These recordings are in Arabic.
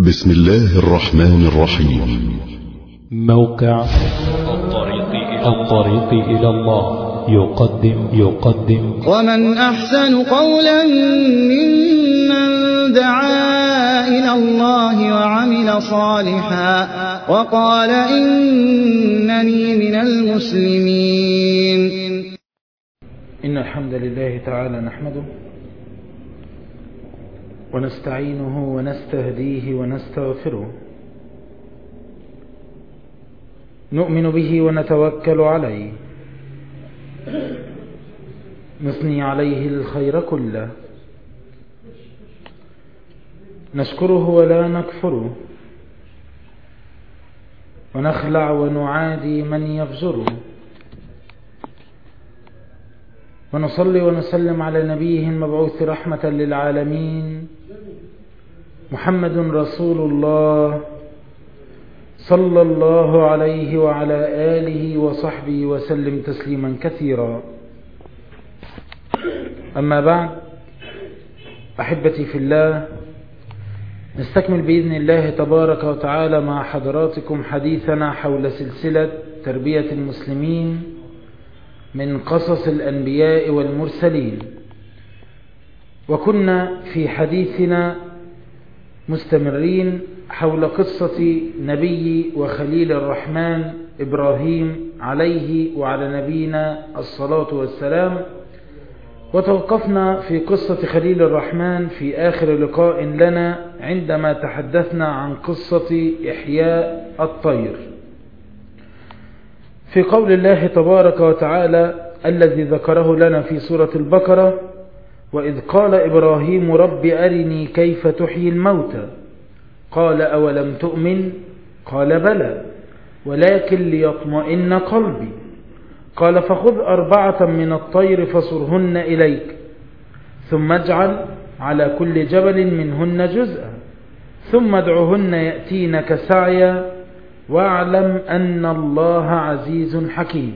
بسم الله الرحمن الرحيم. موقع الطريق إلى الله يقدم ومن أحسن قولا ممن دعا إلى الله وعمل صالحا وقال إنني من المسلمين. إن الحمد لله تعالى نحمده ونستعينه ونستهديه ونستغفره، نؤمن به ونتوكل عليه، نثني عليه الخير كله، نشكره ولا نكفره، ونخلع ونعادي من يفجره، ونصلي ونسلم على نبيه المبعوث رحمة للعالمين محمد رسول الله صلى الله عليه وعلى آله وصحبه وسلم تسليما كثيرا. أما بعد، أحبتي في الله، نستكمل بإذن الله تبارك وتعالى مع حضراتكم حديثنا حول سلسلة تربية المسلمين من قصص الأنبياء والمرسلين، وكنا في حديثنا مستمرين حول قصة نبي وخليل الرحمن إبراهيم عليه وعلى نبينا الصلاة والسلام، وتوقفنا في قصة خليل الرحمن في آخر لقاء لنا عندما تحدثنا عن قصة إحياء الطير، في قول الله تبارك وتعالى الذي ذكره لنا في سورة البقرة: وإذ قال إبراهيم رب أرني كيف تحيي الموتى قال أولم تؤمن قال بلى ولكن ليطمئن قلبي قال فخذ 4 من الطير فصرهن إليك ثم اجعل على كل جبل منهن جزءا ثم ادعهن يأتينك سعيا واعلم أن الله عزيز حكيم.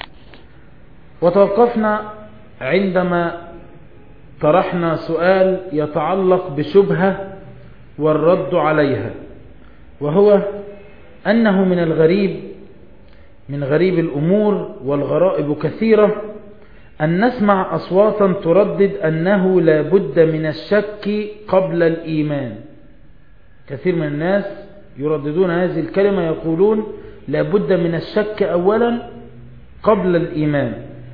وتوقفنا عندما طرحنا سؤال يتعلق بشبهة والرد عليها، وهو أنه من الغريب من غريب الأمور، والغرائب كثيرة، أن نسمع أصواتا تردد أنه لا بد من الشك قبل الإيمان. كثير من الناس يرددون هذه الكلمة، يقولون لا بد من الشك أولا قبل الإيمان.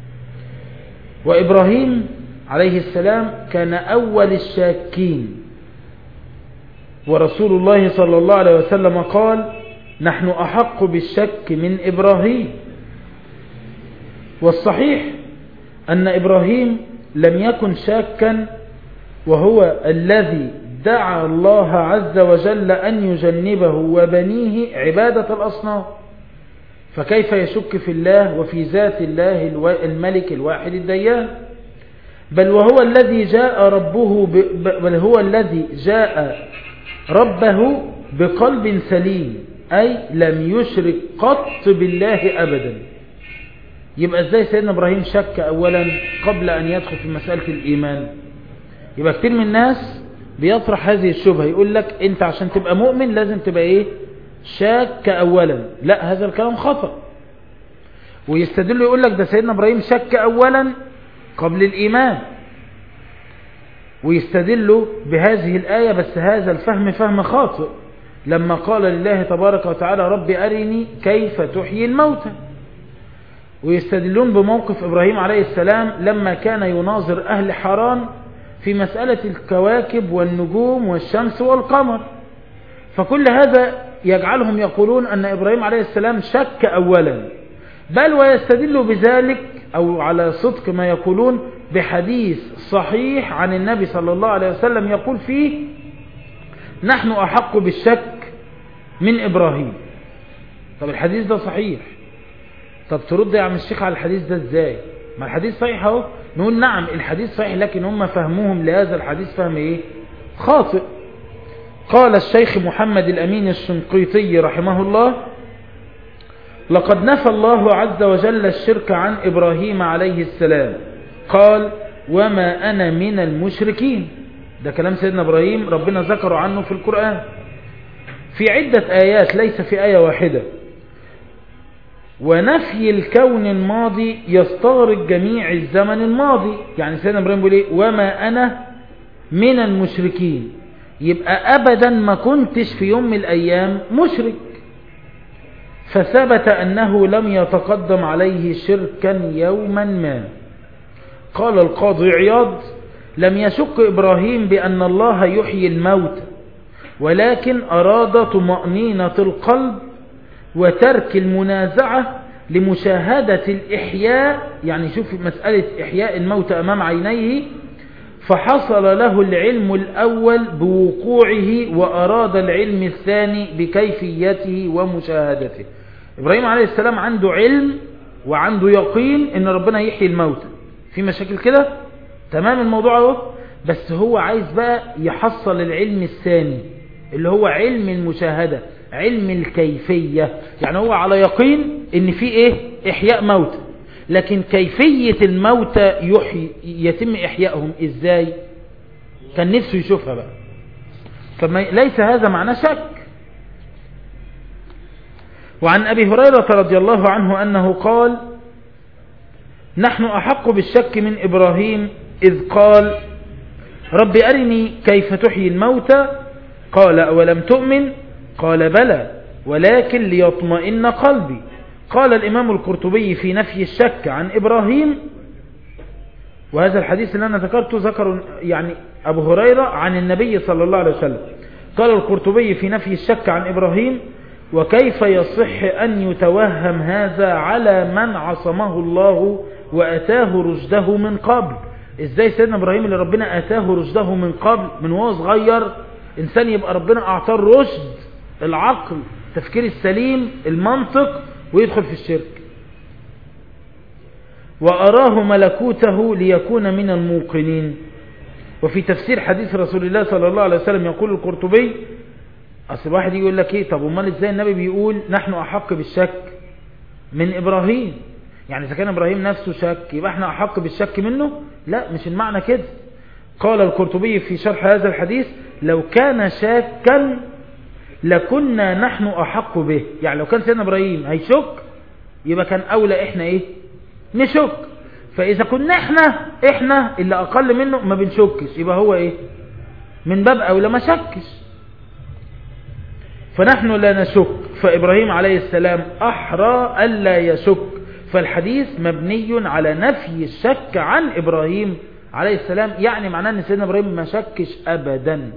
وإبراهيم عليه السلام كان أول الشاكين، ورسول الله صلى الله عليه وسلم قال: نحن أحق بالشك من إبراهيم. والصحيح أن إبراهيم لم يكن شاكا، وهو الذي دعا الله عز وجل أن يجنبه وبنيه عبادة الأصنام، فكيف يشك في الله وفي ذات الله الملك الواحد الديان؟ بل هو الذي جاء ربه بقلب سليم، أي لم يشرك قط بالله أبدا. يبقى ازاي سيدنا إبراهيم شك أولا قبل أن يدخل في مسألة الإيمان؟ يبقى كتير من الناس بيطرح هذه الشبهة، يقول لك انت عشان تبقى مؤمن لازم تبقى شك أولا. لا، هذا الكلام خطأ. ويستدل يقول لك ده سيدنا إبراهيم شك أولا قبل الإيمان، ويستدل بهذه الآية، بس هذا الفهم فهم خاطئ، لما قال لله تبارك وتعالى رب أرني كيف تحيي الموتى. ويستدلون بموقف إبراهيم عليه السلام لما كان يناظر أهل حران في مسألة الكواكب والنجوم والشمس والقمر، فكل هذا يجعلهم يقولون أن إبراهيم عليه السلام شك أولا، بل ويستدل بذلك أو على صدق ما يقولون بحديث صحيح عن النبي صلى الله عليه وسلم يقول فيه: نحن أحق بالشك من إبراهيم. طب الحديث ده صحيح، طب ترد يا عم الشيخ على الحديث ده ازاي؟ ما الحديث صحيح اهو. نقول نعم الحديث صحيح، لكن هم فهموهم لهذا الحديث فهم خاطئ. قال الشيخ محمد الأمين الشنقيطي رحمه الله: لقد نفى الله عز وجل الشرك عن إبراهيم عليه السلام، قال: وما أنا من المشركين. ده كلام سيدنا إبراهيم ربنا ذكره عنه في القرآن. في عدة آيات ليس في آية واحدة. ونفي الكون الماضي يستغرق جميع الزمن الماضي. يعني سيدنا إبراهيم بيقول إيه؟ وما أنا من المشركين. يبقى أبدا ما كنتش في يوم من الأيام مشرك، فثبت أنه لم يتقدم عليه شركا يوما ما. قال القاضي عياض: لم يشك إبراهيم بأن الله يحيي الموت، ولكن أراد طمأنينة القلب وترك المنازعة لمشاهدة الإحياء. يعني شوف مسألة إحياء الموت أمام عينيه، فحصل له العلم الأول بوقوعه وأراد العلم الثاني بكيفيته ومشاهدته. إبراهيم عليه السلام عنده علم وعنده يقين إن ربنا يحيي الموت. في مشاكل كده؟ تمام الموضوع اهو، بس هو عايز بقى يحصل العلم الثاني اللي هو علم المشاهدة، علم الكيفية. يعني هو على يقين إن في إيه؟ إحياء موت، لكن كيفية الموتى يتم إحيائهم إزاي؟ كان نفسه يشوفها بقى. فليس هذا معنى شك. وعن أبي هريرة رضي الله عنه أنه قال: نحن أحق بالشك من إبراهيم إذ قال: رب أرني كيف تحيي الموتى. قال: أولم تؤمن؟ قال: بلى ولكن ليطمئن قلبي. قال الإمام القرطبي في نفي الشك عن إبراهيم، وهذا الحديث اللي أنا ذكرته ذكر يعني أبو هريرة عن النبي صلى الله عليه وسلم. قال القرطبي في نفي الشك عن إبراهيم: وكيف يصح أن يتوهم هذا على من عصمه الله وأتاه رشده من قبل؟ إزاي سيدنا إبراهيم اللي ربنا أتاه رشده من قبل من وهو صغير إنسان يبقى ربنا أعطاه الرشد، العقل، التفكير السليم، المنطق، ويدخل في الشرك؟ وأراه ملكوته ليكون من الموقنين. وفي تفسير حديث رسول الله صلى الله عليه وسلم يقول القرطبي: أصل واحد يقول لك إيه؟ طب ومال إزاي النبي بيقول نحن أحق بالشك من إبراهيم؟ يعني إذا كان إبراهيم نفسه شك يبقى احنا أحق بالشك منه؟ لا، مش المعنى كده. قال القرطبي في شرح هذا الحديث: لو كان شاكا لكنا نحن أحق به. يعني لو كان سيدنا إبراهيم هيشك يبقى كان أولى إحنا إيه؟ نشك. فإذا كنا إحنا اللي أقل منه ما بنشكش، يبقى هو إيه؟ من باب أولى ما شكش. فنحن لا نشك، فإبراهيم عليه السلام أحرى ألا يشك. فالحديث مبني على نفي الشك عن إبراهيم عليه السلام، يعني معناه أن سيدنا إبراهيم ما شكش أبدا.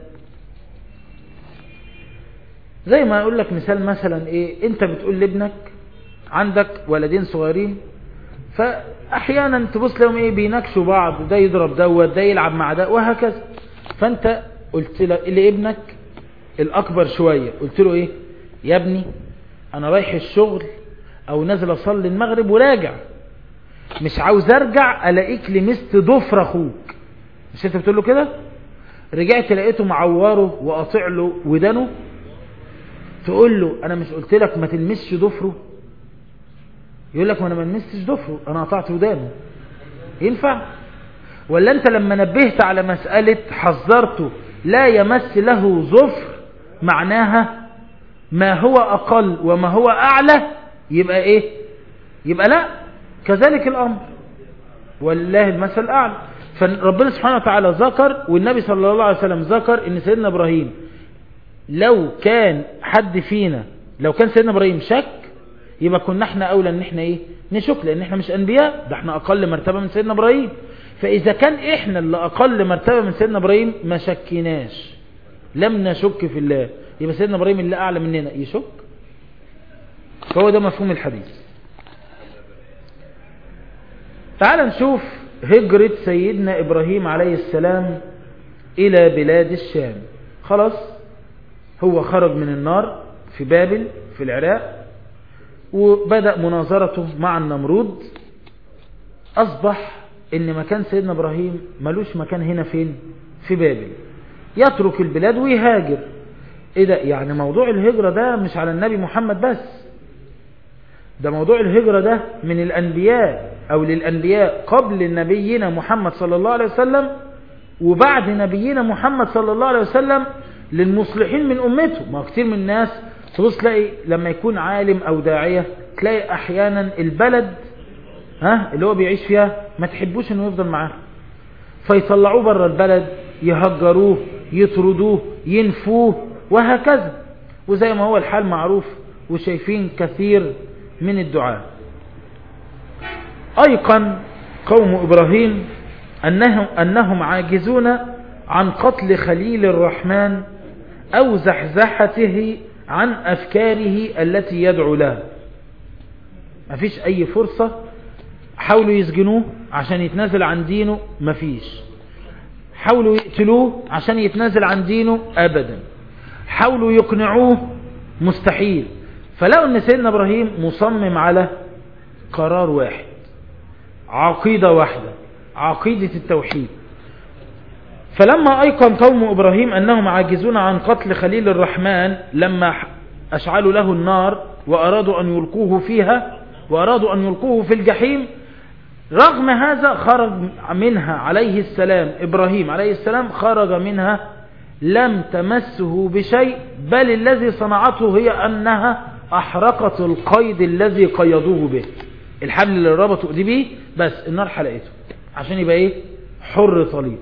زي ما أقول لك مثلا إيه؟ أنت بتقول لابنك عندك ولدين صغيرين، فأحيانا تبص لهم إيه؟ بيناكشوا بعض، ده يضرب دوت، ده يلعب مع ده، وهكذا. فأنت قلت لابنك الأكبر شوية، قلت له إيه؟ يا ابني أنا رايح الشغل أو نازل أصلي المغرب وراجع، مش عاوز أرجع ألاقيك لمست ضفر أخوك. مش أنت بتقول له كده؟ رجعت لقيته معوره وقاطع له ودانه، تقول له أنا مش قلت لك ما تلمسش ضفره؟ يقول لك ما أنا ما لمستش ضفره، أنا قطعت ودانه. ينفع؟ ولا أنت لما نبهت على مسألة حذرته لا يمس له ظفر، معناها ما هو أقل وما هو أعلى يبقى إيه؟ يبقى لا. كذلك الأمر، والله المثل الأعلى. فربنا سبحانه وتعالى ذكر، والنبي صلى الله عليه وسلم ذكر إن سيدنا إبراهيم لو كان حد فينا، لو كان سيدنا إبراهيم شك يبقى كنا احنا أولى ان احنا ايه؟ نشك، لأن احنا مش أنبياء، ده احنا أقل مرتبة من سيدنا إبراهيم. فإذا كان احنا اللي أقل مرتبة من سيدنا إبراهيم ما شكناش، لم نشك في الله، يبقى سيدنا إبراهيم اللي أعلى مننا يشك؟ فهو ده مفهوم الحديث. تعال نشوف هجرة سيدنا إبراهيم عليه السلام إلى بلاد الشام. خلاص هو خرج من النار في بابل في العراق، وبدأ مناظرته مع النمرود. أصبح إن مكان سيدنا إبراهيم ملوش مكان هنا، فين؟ في بابل. يترك البلاد ويهاجر. إيه ده؟ يعني موضوع الهجرة ده مش على النبي محمد بس، ده موضوع الهجرة ده من الأنبياء أو للأنبياء قبل نبينا محمد صلى الله عليه وسلم وبعد نبينا محمد صلى الله عليه وسلم. للمصلحين من أمته. ما كتير من الناس تبص تلاقي لما يكون عالم أو داعية تلاقي أحيانا البلد اللي هو بيعيش فيها ما تحبوش انه يفضل معاه، فيطلعوه بره البلد، يهجروه، يطردوه، ينفوه، وهكذا. وزي ما هو الحال معروف وشايفين كثير من الدعاء. أيقن قوم إبراهيم أنهم عاجزون عن قتل خليل الرحمن أو زحزحته عن أفكاره التي يدعو لها. ما فيش أي فرصة. حاولوا يسجنوه عشان يتنازل عن دينه، ما فيش. حاولوا يقتلوه عشان يتنازل عن دينه، أبدا. حاولوا يقنعوه، مستحيل. فلقوا أن سيدنا إبراهيم مصمم على قرار واحد، عقيدة واحدة، عقيدة التوحيد. فلما أيقن قوم إبراهيم أنهم عاجزون عن قتل خليل الرحمن لما أشعلوا له النار وأرادوا أن يلقوه فيها وأرادوا أن يلقوه في الجحيم، رغم هذا خرج منها عليه السلام، إبراهيم عليه السلام خرج منها لم تمسه بشيء، بل الذي صنعته هي أنها أحرقت القيد الذي قيدوه به، الحبل اللي ربطوا دي به، بس النار حلقته عشان يبقى حر طليق.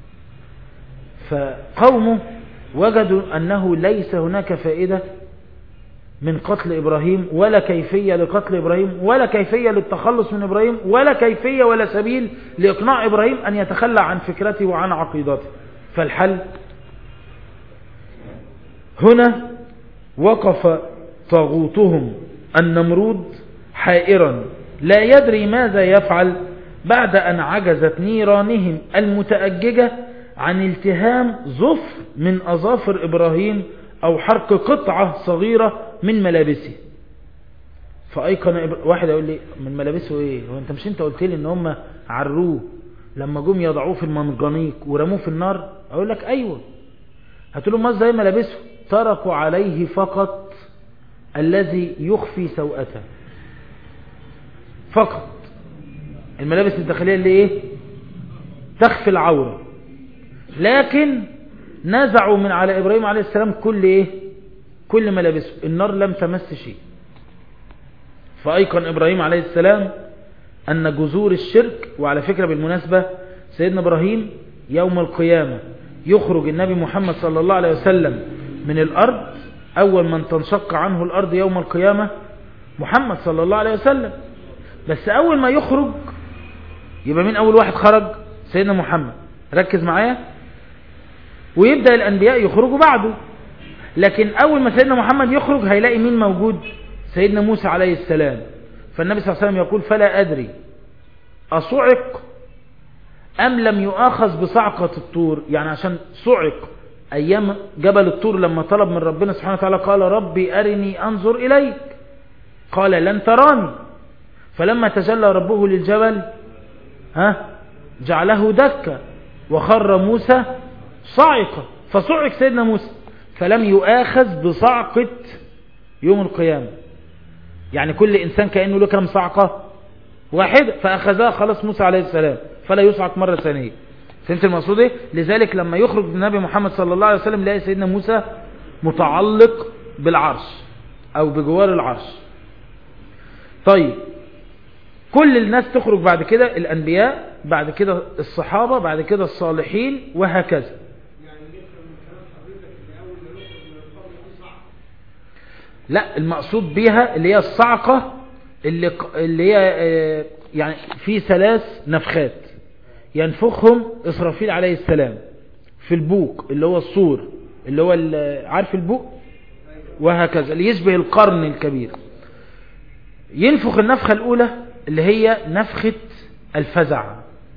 فقومه وجدوا أنه ليس هناك فائدة من قتل إبراهيم، ولا كيفية لقتل إبراهيم، ولا كيفية للتخلص من إبراهيم، ولا كيفية ولا سبيل لإقناع إبراهيم أن يتخلى عن فكرته وعن عقيدته. فالحل هنا وقف طاغوتهم النمرود حائرا لا يدري ماذا يفعل بعد أن عجزت نيرانهم المتأججة عن التهام ظفر من أظافر إبراهيم أو حرق قطعة صغيرة من ملابسه. فأيقن واحد يقول لي من ملابسه ايه؟ هو انت قلت لي ان هم عروه لما جم يضعوه في المنجنيق ورموه في النار؟ اقول لك ايوه. هتقول له ما ازاي ملابسه؟ تركوا عليه فقط الذي يخفي سوءته فقط، الملابس الداخلية اللي تخفي العورة، لكن نزعوا من على إبراهيم عليه السلام كل ملابسه، النار لم تمس شيء. فأيقن إبراهيم عليه السلام أن جذور الشرك، وعلى فكرة بالمناسبة سيدنا إبراهيم يوم القيامة يخرج النبي محمد صلى الله عليه وسلم من الأرض، أول من تنشق عنه الأرض يوم القيامة محمد صلى الله عليه وسلم، بس أول ما يخرج يبقى مين أول واحد خرج؟ سيدنا محمد. ركز معايا. ويبدأ الأنبياء يخرجوا بعده، لكن أول ما سيدنا محمد يخرج هيلاقي مين موجود؟ سيدنا موسى عليه السلام. فالنبي صلى الله عليه وسلم يقول فلا أدري أصعق أم لم يؤاخذ بصعقة الطور، يعني عشان صعق أيام جبل الطور لما طلب من ربنا سبحانه وتعالى قال ربي أرني أنظر إليك، قال لن تراني، فلما تجلى ربه للجبل جعله دكا وخر موسى صاعقة، فصعق سيدنا موسى فلم يؤاخذ بصعقة يوم القيامة. يعني كل إنسان كأنه له كم صعقة؟ واحد، فأخذها خلاص موسى عليه السلام فلا يصعق مرة ثانية. فهمت المقصود ايه؟ لذلك لما يخرج النبي محمد صلى الله عليه وسلم لاقي سيدنا موسى متعلق بالعرش أو بجوار العرش. طيب كل الناس تخرج بعد كده، الأنبياء، بعد كده الصحابة، بعد كده الصالحين، وهكذا. لا، المقصود بها اللي هي الصعقة اللي هي يعني في 3 نفخات ينفخهم إسرافيل عليه السلام في البوق اللي هو الصور اللي هو عارف البوق، وهكذا اللي يشبه القرن الكبير. ينفخ النفخة الأولى اللي هي نفخة الفزع،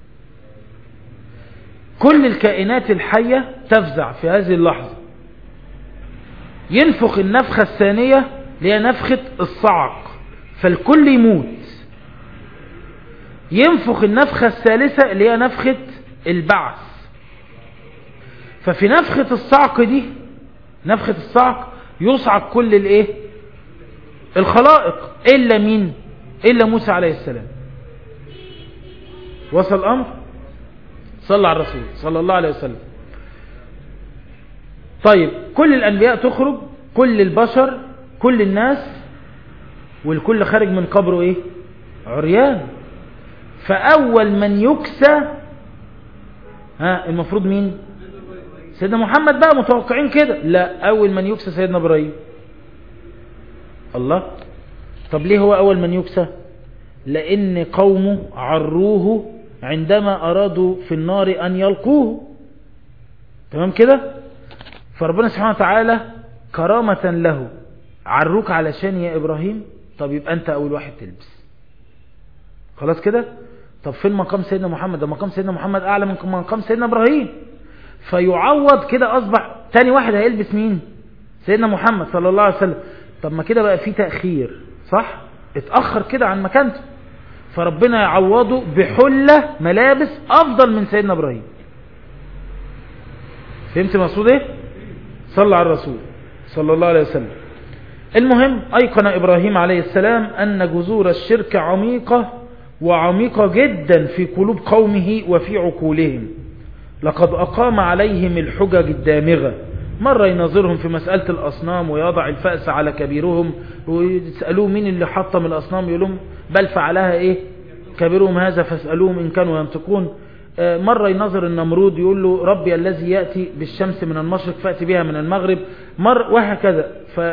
كل الكائنات الحية تفزع في هذه اللحظة. ينفخ النفخة الثانية اللي هي نفخة الصعق فالكل يموت. ينفخ النفخة الثالثة اللي هي نفخة البعث. ففي نفخة الصعق دي، نفخة الصعق، يصعق كل الخلائق إلا مين؟ إلا موسى عليه السلام. وصل الأمر؟ صلى على الرسول صلى الله عليه وسلم. طيب كل الأنبياء تخرج، كل البشر، كل الناس، والكل خارج من قبره ايه؟ عريان. فأول من يكسى المفروض مين؟ سيدنا محمد بقى، متوقعين كده. لا، أول من يكسى سيدنا إبراهيم. الله، طب ليه هو أول من يكسى؟ لأن قومه عروه عندما أرادوا في النار أن يلقوه. تمام كده؟ فربنا سبحانه وتعالى كرامة له عروك علشان يا إبراهيم، طب يبقى أنت أول واحد تلبس. خلاص كده؟ طب فين مقام سيدنا محمد؟ ده مقام سيدنا محمد أعلى من مقام سيدنا إبراهيم، فيعوض كده، أصبح تاني واحد هيلبس مين؟ سيدنا محمد صلى الله عليه وسلم. طب ما كده بقى في تأخير، صح؟ اتأخر كده عن مكانته، فربنا يعوضه بحلة ملابس أفضل من سيدنا إبراهيم. فهمت مقصود ايه؟ صلى على الرسول صلى الله عليه وسلم. المهم، أيقن إبراهيم عليه السلام أن جذور الشرك عميقة وعميقة جدا في قلوب قومه وفي عقولهم. لقد أقام عليهم الحجج الدامغة، مرة يناظرهم في مسألة الأصنام ويضع الفأس على كبيرهم، ويسألوه مين اللي حطم الأصنام، يقولون بل فعلها إيه كبيرهم هذا فاسألوهم إن كانوا ينطقون. مرة يناظر النمرود يقول له ربي الذي يأتي بالشمس من المشرق فأتي بها من المغرب، وهكذا.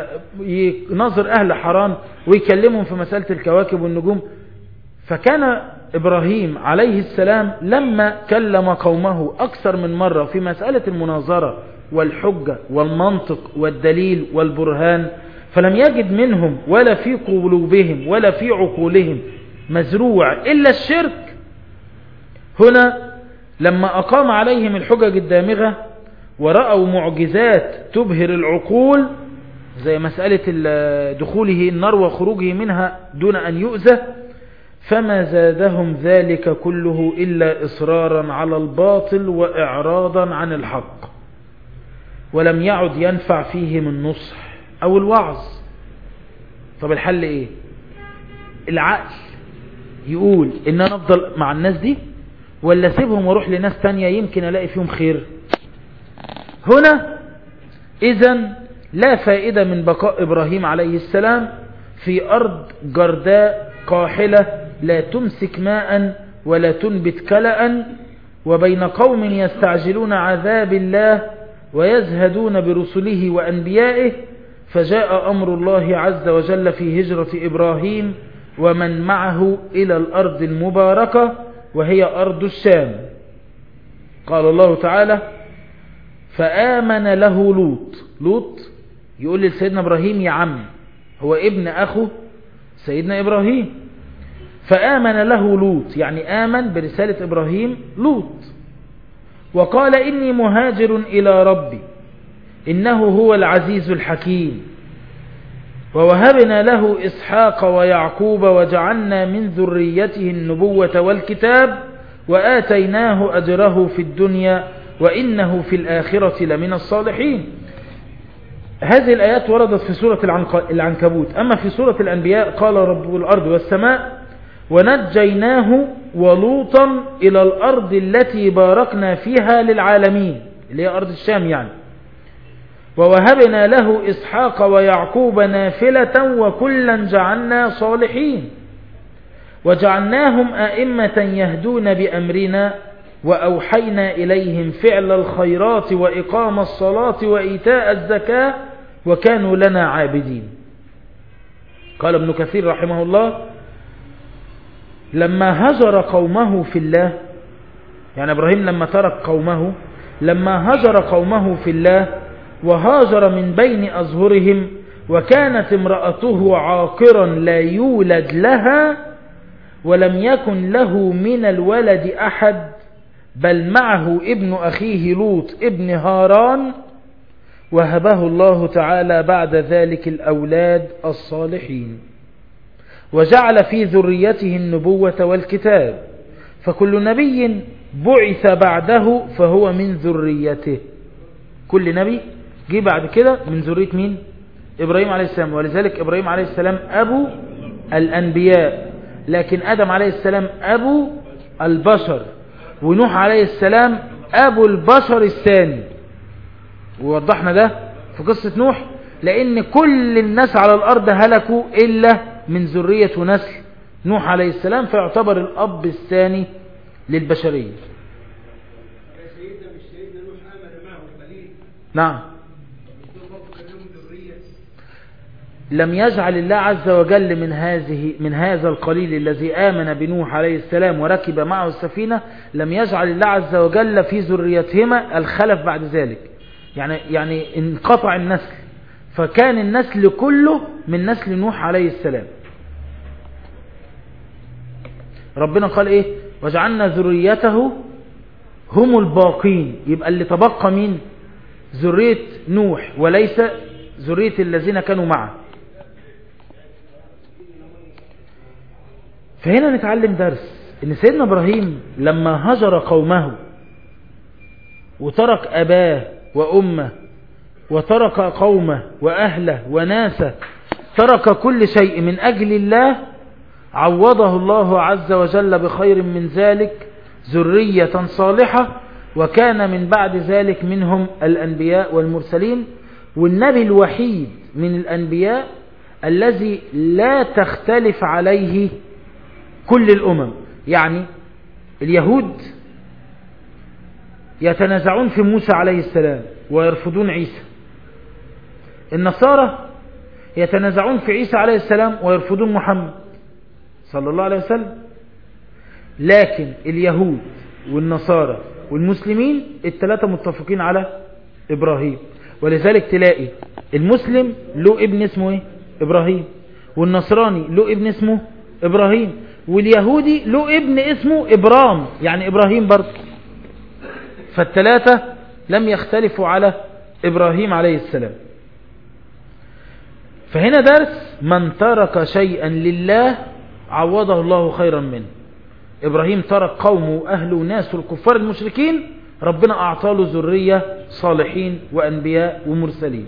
فيناظر أهل حران ويكلمهم في مسألة الكواكب والنجوم. فكان إبراهيم عليه السلام لما كلم قومه أكثر من مرة في مسألة المناظرة والحجة والمنطق والدليل والبرهان، فلم يجد منهم ولا في قلوبهم ولا في عقولهم مزروع إلا الشرك. هنا لما أقام عليهم الحجج الدامغة ورأوا معجزات تبهر العقول، زي مسألة دخوله النار وخروجه منها دون أن يؤذى، فما زادهم ذلك كله إلا إصرارا على الباطل وإعراضا عن الحق، ولم يعد ينفع فيهم النصح أو الوعظ. طب الحل إيه؟ العقل يقول إن أنا أفضل مع الناس دي ولا سيبهم واروح لناس تانية يمكن ألاقي فيهم خير. هنا إذن لا فائدة من بقاء إبراهيم عليه السلام في أرض جرداء قاحلة لا تمسك ماء ولا تنبت كلأ، وبين قوم يستعجلون عذاب الله ويزهدون برسله وأنبيائه. فجاء أمر الله عز وجل في هجرة إبراهيم ومن معه إلى الأرض المباركة وهي أرض الشام. قال الله تعالى فآمن له لوط. لوط يقول لسيدنا إبراهيم يا عم، هو ابن أخو سيدنا إبراهيم. فآمن له لوط يعني آمن برسالة إبراهيم لوط، وقال إني مهاجر إلى ربي إنه هو العزيز الحكيم. ووهبنا له إسحاق ويعقوب وجعلنا من ذريته النبوة والكتاب وآتيناه أجره في الدنيا وإنه في الآخرة لمن الصالحين. هذه الآيات وردت في سورة العنكبوت. أما في سورة الأنبياء قال رب الأرض والسماء ونجيناه ولوطا إلى الأرض التي باركنا فيها للعالمين، اللي هي أرض الشام يعني. ووهبنا له إسحاق ويعقوب نافلة وكلا جعلنا صالحين وجعلناهم أئمة يهدون بأمرنا وأوحينا إليهم فعل الخيرات وإقام الصلاة وإيتاء الزكاة وكانوا لنا عابدين. قال ابن كثير رحمه الله لما هجر قومه في الله، يعني إبراهيم لما ترك قومه، لما هجر قومه في الله وهاجر من بين أظهرهم وكانت امرأته عاقرا لا يولد لها ولم يكن له من الولد أحد بل معه ابن أخيه لوط ابن هاران، وهبه الله تعالى بعد ذلك الأولاد الصالحين وجعل في ذريته النبوة والكتاب، فكل نبي بعث بعده فهو من ذريته. كل نبي جه بعد كده من ذرية مين؟ إبراهيم عليه السلام. ولذلك إبراهيم عليه السلام أبو الأنبياء، لكن آدم عليه السلام أبو البشر، ونوح عليه السلام أبو البشر الثاني. ووضحنا ده في قصة نوح، لأن كل الناس على الأرض هلكوا إلا من ذرية ونسل نوح عليه السلام، فيعتبر الأب الثاني للبشرية. نعم، لم يجعل الله عز وجل من هذا القليل الذي آمن بنوح عليه السلام وركب معه السفينة، لم يجعل الله عز وجل في ذريتهما الخلف بعد ذلك، يعني انقطع النسل، فكان النسل كله من نسل نوح عليه السلام. ربنا قال ايه؟ وجعلنا ذريته هم الباقين، يبقى اللي تبقى مين؟ ذرية نوح وليس ذرية الذين كانوا معه. فهنا نتعلم درس، ان سيدنا ابراهيم لما هجر قومه وترك اباه وامه وترك قومه واهله وناسه، ترك كل شيء من اجل الله، عوضه الله عز وجل بخير من ذلك ذرية صالحة، وكان من بعد ذلك منهم الأنبياء والمرسلين. والنبي الوحيد من الأنبياء الذي لا تختلف عليه كل الأمم، يعني اليهود يتنازعون في موسى عليه السلام ويرفضون عيسى، النصارى يتنازعون في عيسى عليه السلام ويرفضون محمد صلى الله عليه وسلم، لكن اليهود والنصارى والمسلمين الثلاثة متفقين على إبراهيم. ولذلك تلاقي المسلم له ابن اسمه ايه؟ إبراهيم، والنصراني له ابن اسمه إبراهيم، واليهودي له ابن اسمه إبرام، يعني إبراهيم برضه. فالثلاثة لم يختلفوا على إبراهيم عليه السلام. فهنا درس، من ترك شيئا لله عوضه الله خيرا منه. إبراهيم ترك قومه وأهله وناسه الكفار المشركين، ربنا أعطاله ذرية صالحين وأنبياء ومرسلين.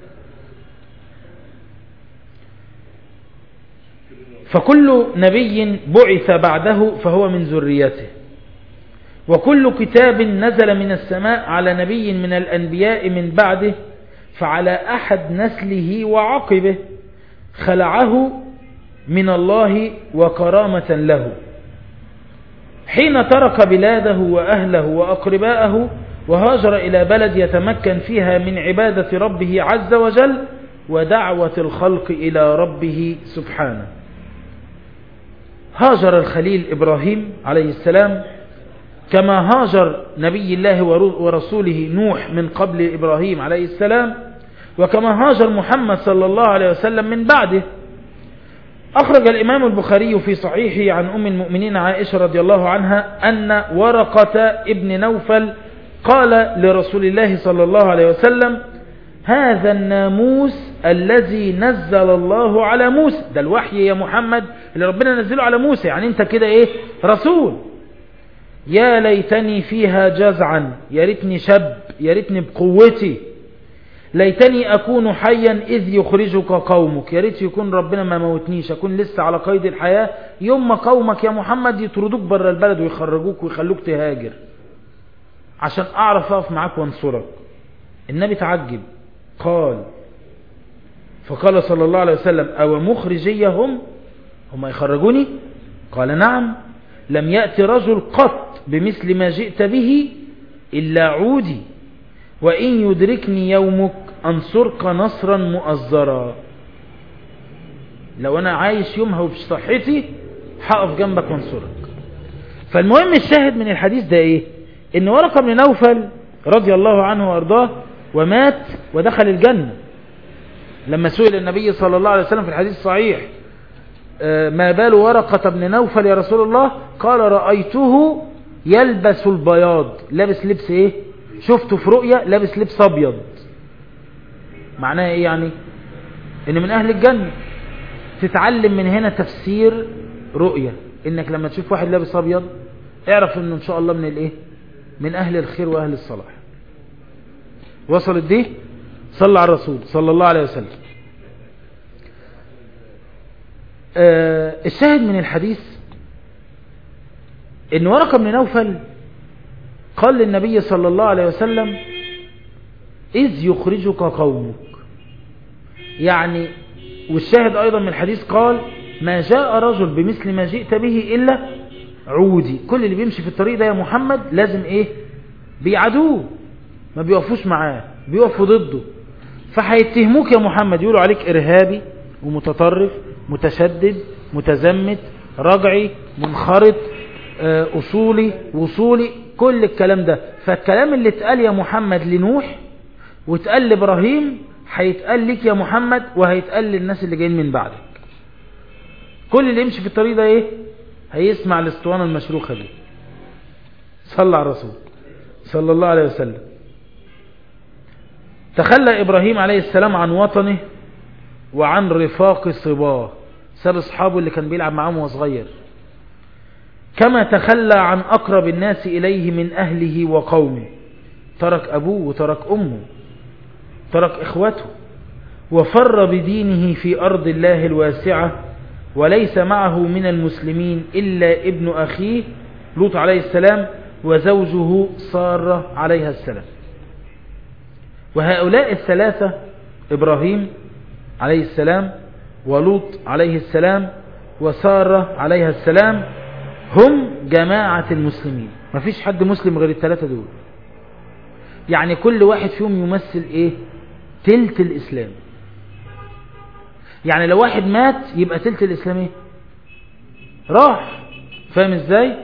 فكل نبي بعث بعده فهو من ذريته، وكل كتاب نزل من السماء على نبي من الأنبياء من بعده فعلى أحد نسله وعقبه خلعه من الله وكرامة له، حين ترك بلاده وأهله وأقرباءه وهاجر إلى بلد يتمكن فيها من عبادة ربه عز وجل ودعوة الخلق إلى ربه سبحانه. هاجر الخليل إبراهيم عليه السلام كما هاجر نبي الله ورسوله نوح من قبل إبراهيم عليه السلام، وكما هاجر محمد صلى الله عليه وسلم من بعده. أخرج الإمام البخاري في صحيحه عن أم المؤمنين عائشة رضي الله عنها أن ورقة ابن نوفل قال لرسول الله صلى الله عليه وسلم: هذا الناموس الذي نزل الله على موسى، ده الوحي يا محمد اللي ربنا نزله على موسى، يعني انت كده ايه؟ رسول. يا ليتني فيها جزعا، يا ريتني شاب، يا ريتني بقوتي، ليتني أكون حيا إذ يخرجك قومك، يا ريت يكون ربنا ما موتنيش، أكون لسه على قيد الحياة يوم ما قومك يا محمد يطردوك بره البلد ويخرجوك ويخلوك تهاجر، عشان أعرف أقف معاك وانصرك. النبي تعجب فقال صلى الله عليه وسلم: أو مخرجيهم، هم يخرجوني؟ قال: نعم، لم يأتي رجل قط بمثل ما جئت به إلا عودي، وإن يدركني يومك أنصرك نصرا مؤزرا. لو أنا عايش يومها وبصحتي هقف جنبك وانصرك. فالمهم الشاهد من الحديث ده إيه؟ إن ورقة بن نوفل رضي الله عنه وأرضاه ومات ودخل الجنة. لما سئل النبي صلى الله عليه وسلم في الحديث الصحيح: ما بال ورقة بن نوفل يا رسول الله؟ قال: رأيته يلبس البياض. لابس لبس ايه؟ شفته في رؤية لابس لبس ابيض. معناه ايه يعني؟ ان من اهل الجنة. تتعلم من هنا تفسير رؤية، انك لما تشوف واحد لابس ابيض اعرف انه ان شاء الله من الايه؟ من اهل الخير واهل الصلاح. وصلت دي؟ صلى على الرسول صلى الله عليه وسلم. الشاهد من الحديث ان ورقة بن نوفل قال للنبي صلى الله عليه وسلم: إذ يخرجك قومك. يعني والشاهد أيضا من الحديث قال ما جاء رجل بمثل ما جئت به إلا عودي. كل اللي بيمشي في الطريق ده يا محمد لازم إيه؟ بيعدوه، ما بيوقفوش معاه، بيوقفوا ضده. فهيتهموك يا محمد، يقولوا عليك إرهابي ومتطرف متشدد متزمت رجعي منخرط أصولي وصولي، كل الكلام ده. فالكلام اللي اتقال يا محمد لنوح واتقال لإبراهيم هيتقال لك يا محمد وهيتقال للناس اللي جايين من بعدك. كل اللي يمشي في الطريق ده ايه؟ هيسمع الاسطوانة المشروخة دي. صلى على الرسول صلى الله عليه وسلم. تخلى إبراهيم عليه السلام عن وطنه وعن رفاق صباه، ساب أصحابه اللي كان بيلعب معاهم وهو صغير، كما تخلى عن أقرب الناس إليه من أهله وقومه. ترك أبوه وترك أمه، ترك إخوته، وفر بدينه في أرض الله الواسعة، وليس معه من المسلمين إلا ابن أخيه لوط عليه السلام وزوجه سارة عليها السلام. وهؤلاء الثلاثة إبراهيم عليه السلام ولوط عليه السلام وسارة عليها السلام هم جماعة المسلمين. ما فيش حد مسلم غير الثلاثة دول. يعني كل واحد فيهم يمثل ايه؟ تلت الإسلام. يعني لو واحد مات يبقى تلت الإسلام ايه؟ راح. فاهم ازاي؟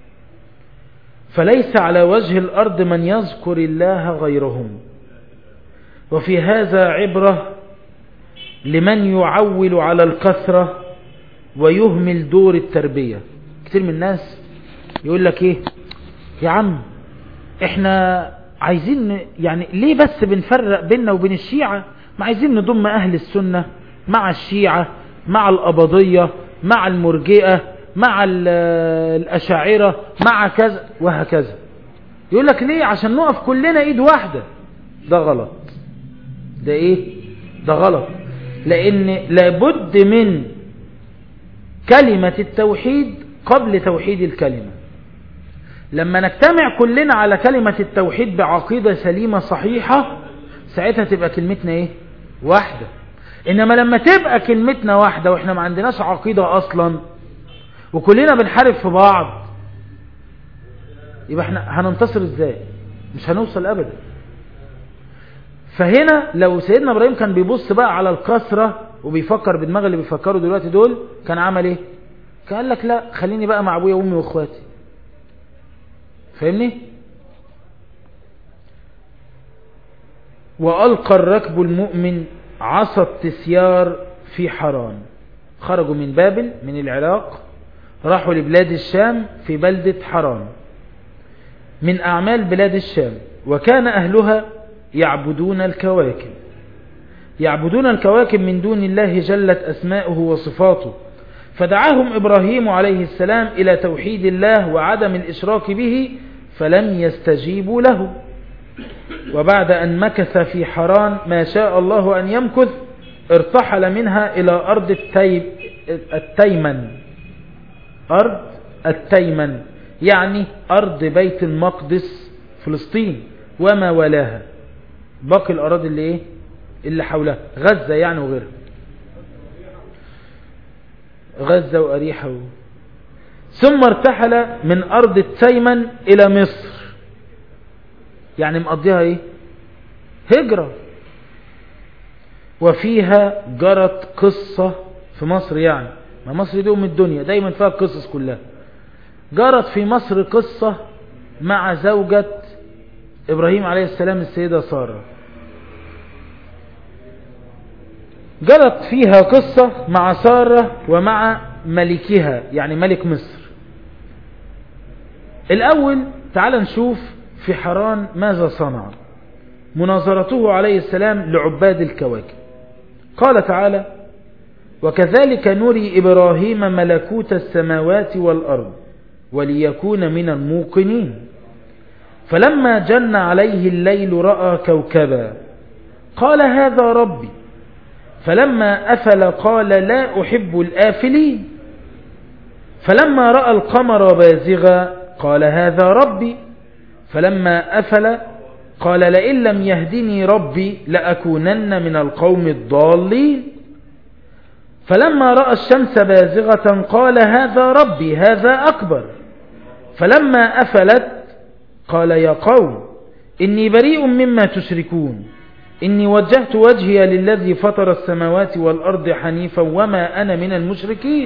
فليس على وجه الأرض من يذكر الله غيرهم. وفي هذا عبرة لمن يعول على الكثرة ويهمل دور التربية. كتير من الناس يقول لك ايه يا عم احنا عايزين يعني ليه بس بنفرق بيننا وبين الشيعة؟ ما عايزين نضم اهل السنة مع الشيعة مع القبضية مع المرجئة مع الاشاعرة مع كذا وهكذا. يقول لك ليه؟ عشان نقف كلنا ايد واحدة. ده غلط. ده ايه؟ ده غلط. لان لابد من كلمة التوحيد قبل توحيد الكلمة. لما نجتمع كلنا على كلمة التوحيد بعقيدة سليمة صحيحة ساعتها تبقى كلمتنا ايه؟ واحدة. انما لما تبقى كلمتنا واحدة واحنا ما عندناش عقيدة اصلا وكلنا بنحارب في بعض يبقى احنا هننتصر ازاي؟ مش هنوصل ابدا. فهنا لو سيدنا ابراهيم كان بيبص بقى على الكثرة وبيفكر بدماغ اللي بيفكروا دلوقتي دول كان عمل ايه؟ كان قال لك لا خليني بقى مع ابويا وامي واخواتي. فاهمني؟ وألقى الركب المؤمن عصا التسيار في حران. خرجوا من بابل من العراق راحوا لبلاد الشام في بلدة حران من أعمال بلاد الشام. وكان أهلها يعبدون الكواكب، يعبدون الكواكب من دون الله جلت أسماؤه وصفاته. فدعاهم إبراهيم عليه السلام إلى توحيد الله وعدم الإشراك به فلم يستجيبوا له. وبعد أن مكث في حران ما شاء الله أن يمكث ارتحل منها إلى أرض التيمن. أرض التيمن يعني أرض بيت المقدس فلسطين وما ولاها، باقي الأراضي اللي إيه؟ اللي حولها، غزة يعني وغيرها، غزة وأريحة ثم ارتحل من أرض التيمن إلى مصر. يعني مقضيها إيه؟ هجرة. وفيها جرت قصة في مصر، يعني ما مصر دي أم الدنيا دايما فيها القصص كلها. جرت في مصر قصة مع زوجة إبراهيم عليه السلام السيدة سارة. جرت فيها قصة مع سارة ومع ملكها يعني ملك مصر. الأول تعال نشوف في حران ماذا صنع. مناظرته عليه السلام لعباد الكواكب. قال تعالى: وكذلك نري إبراهيم ملكوت السماوات والأرض وليكون من الموقنين فلما جن عليه الليل رأى كوكبا قال هذا ربي فلما أفل قال لا أحب الآفلين فلما رأى القمر بازغا قال هذا ربي فلما أفل قال لئن لم يهدني ربي لأكونن من القوم الضالين. فلما رأى الشمس بازغة قال هذا ربي هذا أكبر. فلما أفلت قال يا قوم إني بريء مما تشركون إني وجهت وجهي للذي فطر السماوات والأرض حنيفا وما أنا من المشركين.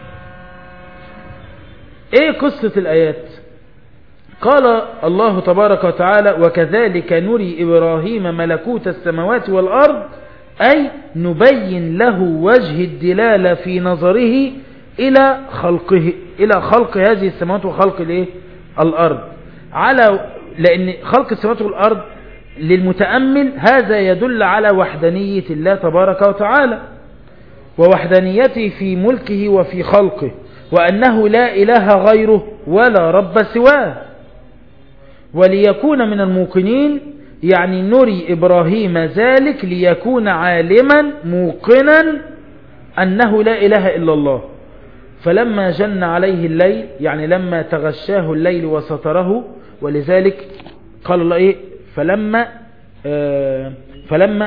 إيه قصة الآيات؟ قال الله تبارك وتعالى وكذلك نري إبراهيم ملكوت السماوات والأرض أي نبين له وجه الدلالة في نظره إلى خلق هذه السماوات وخلق الأرض، لأن خلق السماوات والأرض للمتأمل هذا يدل على وحدانية الله تبارك وتعالى ووحدانيته في ملكه وفي خلقه، وأنه لا إله غيره ولا رب سواه. وليكون من الموقنين يعني نري إبراهيم ذلك ليكون عالما موقنا أنه لا إله إلا الله. فلما جن عليه الليل يعني لما تغشاه الليل وستره، ولذلك قال الله إيه فلما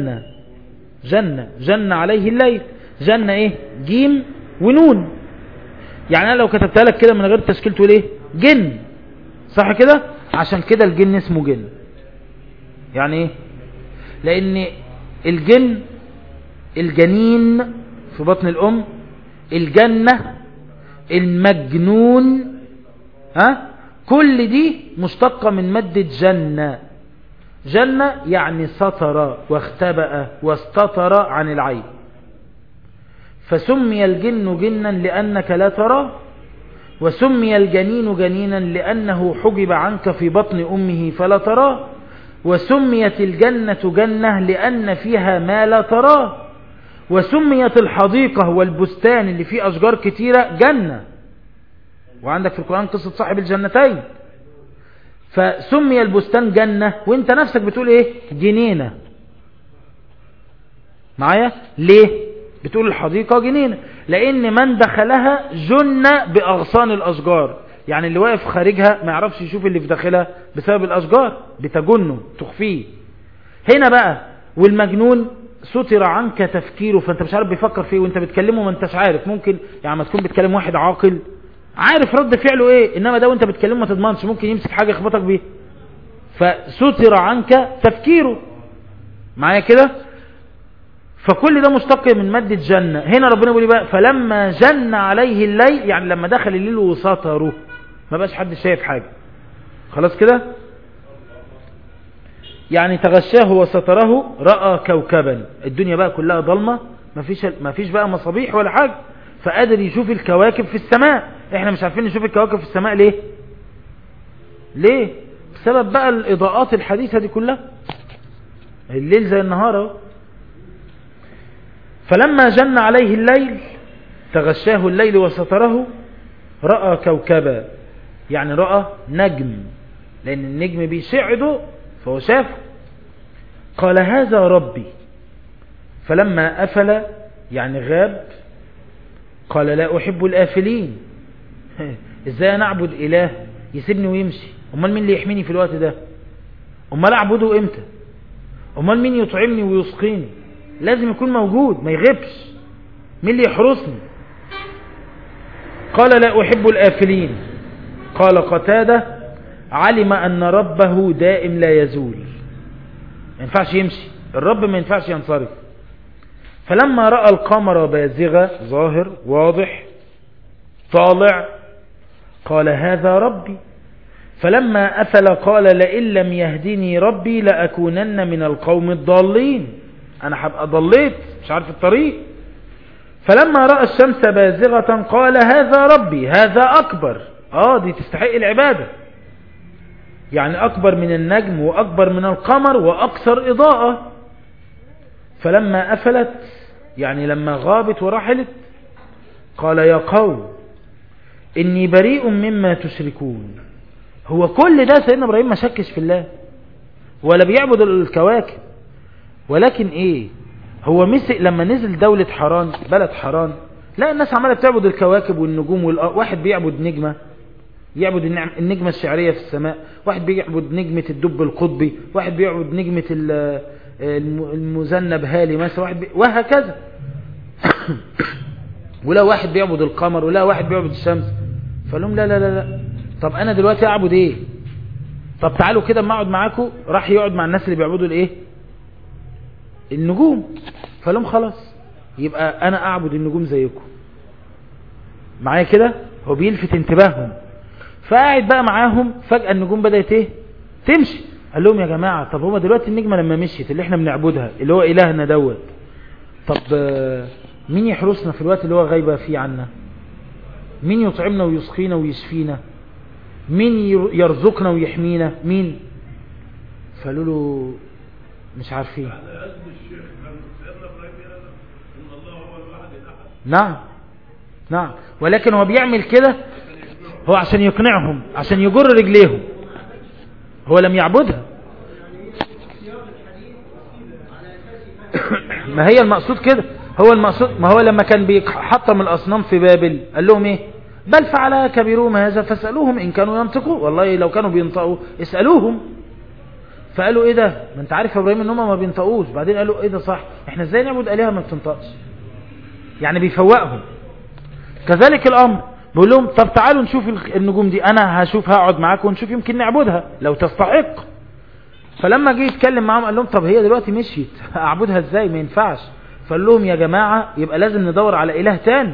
جن عليه الليل، جن إيه جيم ونون، يعني أنا لو كتبتها لك كده من غير تشكيل تقول إيه جن، صح كده؟ عشان كده الجن اسمه جن. يعني إيه؟ لأن الجن الجنين في بطن الأم، الجنة المجنون، كل دي مشتقة من مادة جنة. جنة يعني سطر واختبأ واستطر عن العين، فسمي الجن جنا لأنك لا تراه، وسمي الجنين جنينا لأنه حجب عنك في بطن أمه فلا تراه، وسميت الجنة جنة لأن فيها ما لا تراه، وسميت الحديقة والبستان اللي فيه أشجار كتيرة جنة، وعندك في القرآن قصة صاحب الجنتين، فسمي البستان جنة وانت نفسك بتقول ايه جنينة معايا. ليه بتقول الحديقة جنينة؟ لأن من دخلها جن بأغصان الأشجار، يعني اللي واقف خارجها ما يعرفش يشوف اللي في داخلها بسبب الأشجار، بتجنه تخفيه. هنا بقى والمجنون ستر عنك تفكيره، فانت مش عارف بيفكر فيه وانت بتكلمه، ما انتش عارف. ممكن يعني ما تكون بتكلم واحد عاقل عارف رد فعله ايه، انما ده وانت بتكلمه ما تضمنش، ممكن يمسك حاجة يخبطك بيه، فستر عنك تفكيره معايا كده. فكل ده مشتق من مادة جنة. هنا ربنا بيقول بقى فلما جن عليه الليل، يعني لما دخل الليل وسطره ما بقاش حد شايف حاجة، خلاص كده، يعني تغشاه وستره رأى كوكبا، الدنيا بقى كلها ضلمة، ما فيش بقى مصابيح ولا حاجة، فقادر يشوف الكواكب في السماء. احنا مش عارفين نشوف الكواكب في السماء ليه؟ بسبب بقى الإضاءات الحديثة دي كلها، الليل زي النهار. فلما جن عليه الليل تغشاه الليل وستره رأى كوكبا، يعني رأى نجم، لأن النجم بيشعده فهو شافه. قال هذا ربي. فلما أفل يعني غاب قال لا أحب الآفلين. إزاي نعبد إله يسيبني ويمشي؟ أمال مين اللي يحميني في الوقت ده؟ أمال أعبده إمتى؟ أمال مين يطعمني ويسقيني؟ لازم يكون موجود ما يغيبش، مين اللي يحرسني؟ قال لا أحب الآفلين. قال قتادة علم أن ربه دائم لا يزول، ما ينفعش يمشي، الرب ما ينفعش ينصرف. فلما رأى القمر بازغة ظاهر واضح طالع قال هذا ربي. فلما أفل قال لئن لم يهدني ربي لأكونن من القوم الضالين، أنا هبقى ضليت مش عارف الطريق. فلما رأى الشمس بازغة قال هذا ربي هذا أكبر. دي تستحق العبادة، يعني أكبر من النجم وأكبر من القمر وأكثر إضاءة. فلما أفلت يعني لما غابت ورحلت قال يا قوم إني بريء مما تشركون. هو كل ده سيدنا إبراهيم ما شكش في الله ولا بيعبد الكواكب، ولكن إيه هو لما نزل دولة حران بلد حران، لا الناس عمالة تعبد الكواكب والنجوم واحد بيعبد نجمة يعبد النجمة الشعرية في السماء، واحد بيعبد نجمة الدب القطبي، واحد بيعبد نجمة المذنب هالي مثلا، وهكذا. ولا واحد بيعبد القمر، ولا واحد بيعبد الشمس. فقال لهم لا لا لا لا، طب انا دلوقتي اعبد ايه؟ طب تعالوا كده اما اقعد معاكم. راح يقعد مع الناس اللي بيعبدوا الايه؟ النجوم. فقال لهم خلاص يبقى انا اعبد النجوم زيكم. معايا كده؟ هو بيلفت انتباههم. فقاعد بقى معاهم، فجأة النجوم بدأت ايه؟ تمشي. قال لهم يا جماعة، طب هما دلوقتي النجمة لما مشيت اللي احنا بنعبدها اللي هو إلهنا دوت، طب مين يحرسنا في الوقت اللي هو غايبة فيه عنا؟ مين يطعمنا ويسقينا ويشفينا؟ مين يرزقنا ويحمينا؟ مين؟ فقالوا له مش عارفين. نعم نعم، ولكن هو بيعمل كده هو عشان يقنعهم، عشان يجر رجليهم. هو لم يعبدها. ما هي المقصود كده، هو المقصود. ما هو لما كان بيحطم الأصنام في بابل قال لهم ايه؟ بل فعلها كبيرهم هذا فاسألوهم إن كانوا ينطقوا. والله لو كانوا بينطقوا اسألوهم. فقالوا ايه ده؟ ما انت عارف يا ابراهيم ان هم ما بينطقوش. بعدين قالوا ايه ده صح، احنا ازاي نعبد آلهة ما بتنطقش؟ يعني بيفوقهم. كذلك الأمر، بقول لهم طب تعالوا نشوف النجوم دي، انا هشوف، هقعد معاكم ونشوف يمكن نعبدها لو تستحق. فلما جه يتكلم معاهم قال لهم طب هي دلوقتي مشيت، اعبدها ازاي؟ ما ينفعش. فقال لهم يا جماعة يبقى لازم ندور على إله تاني.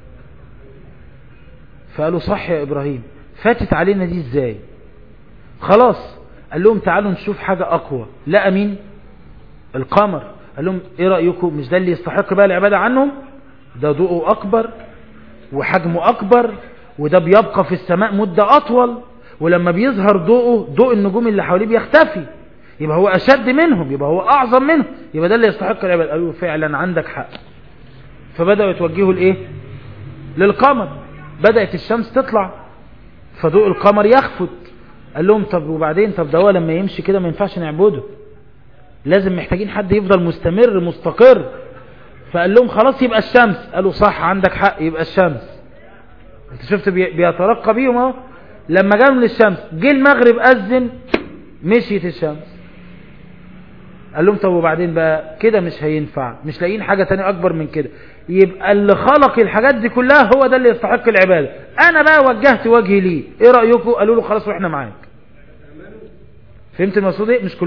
فقالوا صح يا إبراهيم، فاتت علينا دي ازاي؟ خلاص. قال لهم تعالوا نشوف حاجة أقوى. لقى مين؟ القمر. قال لهم ايه رأيكم؟ مش ده اللي يستحق بقى العبادة عنهم؟ ده ضوءه أكبر وحجمه أكبر، وده بيبقى في السماء مدة أطول، ولما بيظهر ضوءه ضوء النجوم اللي حواليه بيختفي، يبقى هو أشد منهم، يبقى هو أعظم منهم، يبقى ده اللي يستحق العبادة. قالوا فعلا عندك حق. فبدأوا يتوجهوا لإيه؟ للقمر. بدأت الشمس تطلع فضوء القمر يخفت. قال لهم طب وبعدين؟ طب ده هو لما يمشي كده ما ينفعش نعبده، لازم محتاجين حد يفضل مستمر مستقر. فقال لهم خلاص يبقى الشمس. قالوا صح عندك حق، يبقى الشمس. انت شفت بيترقى بيهم اهو. لما جاءوا للشمس جه المغرب أذن، مشيت الشمس. قال لهم طب وبعدين بقى؟ كده مش هينفع، مش لاقيين حاجة تانية أكبر من كده. يبقى اللي خلق الحاجات دي كلها هو ده اللي يستحق العبادة. أنا بقى وجهت وجهي ليه، إيه رأيكم؟ قالوا له خلاص وإحنا معاك. فهمت المقصود إيه؟ مش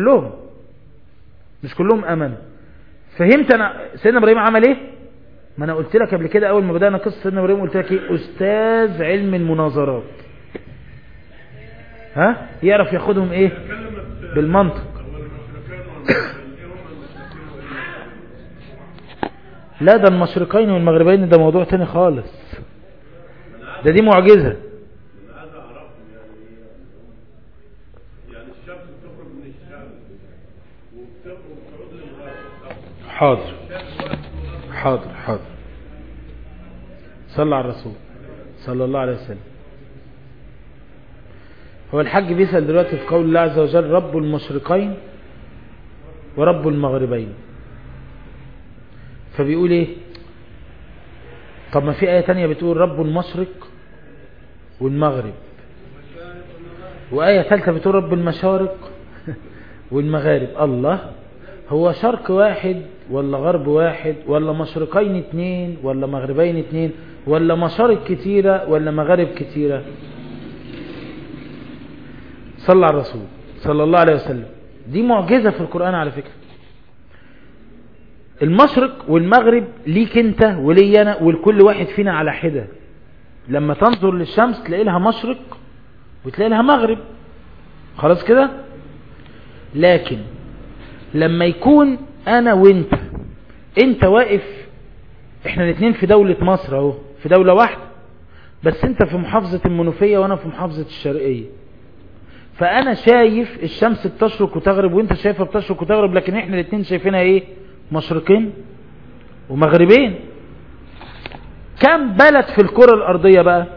كلهم أمنوا. فهمت أنا سيدنا إبراهيم عمل إيه؟ ما أنا قلت لك قبل كده أول ما بدأنا قصة سيدنا إبراهيم قلت لك إيه؟ أستاذ علم المناظرات. ها؟ يعرف ياخدهم إيه؟ بالمنطق. لا ده المشرقين والمغربين ده موضوع تاني خالص، ده دي معجزة. حاضر حاضر حاضر. صلى على الرسول صلى الله عليه وسلم. هو الحاج بيسأل دلوقتي في قول الله عز وجل رب المشرقين ورب المغربين، فبيقول ايه؟ طب ما في آية تانية بتقول رب المشرق والمغرب، وآية ثالثة بتقول رب المشارق والمغارب. الله، هو شرق واحد ولا غرب واحد ولا مشرقين اتنين ولا مغربين اتنين ولا مشارق كتيرة ولا مغارب كتيرة؟ صلى على الرسول صلى الله عليه وسلم. دي معجزة في القرآن على فكرة. المشرق والمغرب ليك انت ولي انا ولكل واحد فينا على حدة. لما تنظر للشمس تلاقي لها مشرق وتلاقي لها مغرب، خلاص كده. لكن لما يكون انا وانت، انت واقف، احنا الاثنين في دولة مصر اهو، في دولة واحدة، بس انت في محافظة المنوفية وانا في محافظة الشرقية، فانا شايف الشمس بتشرق وتغرب وانت شايفها بتشرق وتغرب، لكن احنا الاثنين شايفينها ايه؟ مشرقين ومغربين. كم بلد في الكرة الارضية بقى؟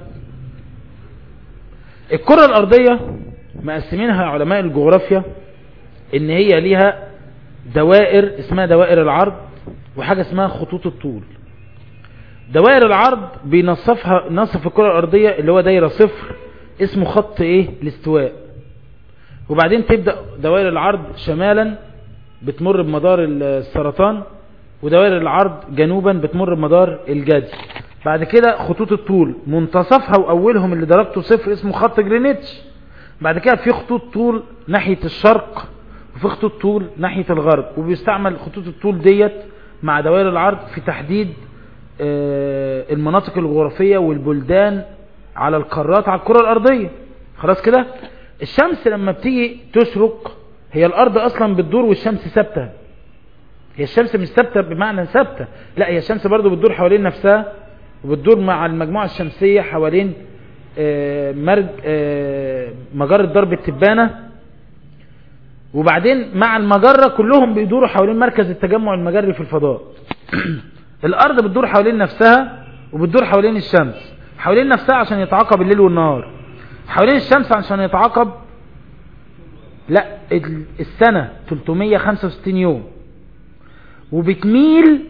الكرة الارضية مقسمينها علماء الجغرافيا ان هي ليها دوائر اسمها دوائر العرض وحاجة اسمها خطوط الطول. دوائر العرض بينصف الكرة الارضية اللي هو دايرة 0 اسمه خط ايه الاستواء. وبعدين تبدأ دوائر العرض شمالا بتمر بمدار السرطان، ودوائر العرض جنوبا بتمر بمدار الجدي. بعد كده خطوط الطول منتصفها واولهم اللي درجته 0 اسمه خط جرينتش. بعد كده في خطوط طول ناحية الشرق وفي خطوط طول ناحية الغرب، وبيستعمل خطوط الطول ديت مع دوائر العرض في تحديد المناطق الجغرافية والبلدان على القارات على الكرة الأرضية. خلاص كده. الشمس لما بتيجي تشرق، هي الأرض أصلا بتدور والشمس ثابتة. هي الشمس مش ثابتة بمعنى ثابتة، لا، هي الشمس برضو بتدور حوالين نفسها، وبتدور مع المجموعة الشمسية حوالين مجرة درب التبانة، وبعدين مع المجرة كلهم بيدوروا حوالين مركز التجمع المجري في الفضاء. الأرض بتدور حوالين نفسها وبتدور حوالين الشمس. حوالين نفسها عشان يتعاقب الليل والنهار، حوالين الشمس عشان يتعاقب السنة 365 يوم، وبتميل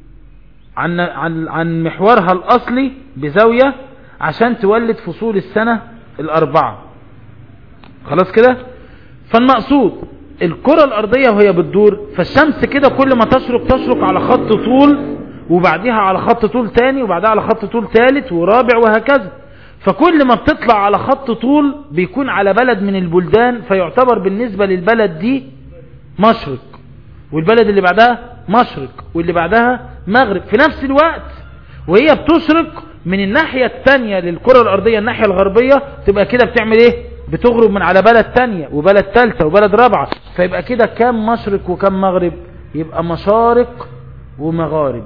عن محورها الأصلي بزاوية عشان تولد فصول السنة الأربعة. خلاص كده. فالمقصود الكرة الأرضية وهي بتدور، فالشمس كده كل ما تشرق على خط طول، وبعدها على خط طول تاني، وبعدها على خط طول ثالث ورابع وهكذا. فكل ما بتطلع على خط طول بيكون على بلد من البلدان، فيعتبر بالنسبة للبلد دي مشرق، والبلد اللي بعدها مشرق، واللي بعدها مغرب في نفس الوقت. وهي بتشرق من الناحية التانية للكرة الأرضية، الناحية الغربية، تبقى كده بتعمل ايه؟ بتغرب من على بلد تانية وبلد ثالثة وبلد رابعة. فيبقى كده كام مشرق وكام مغرب؟ يبقى مشارق ومغارب.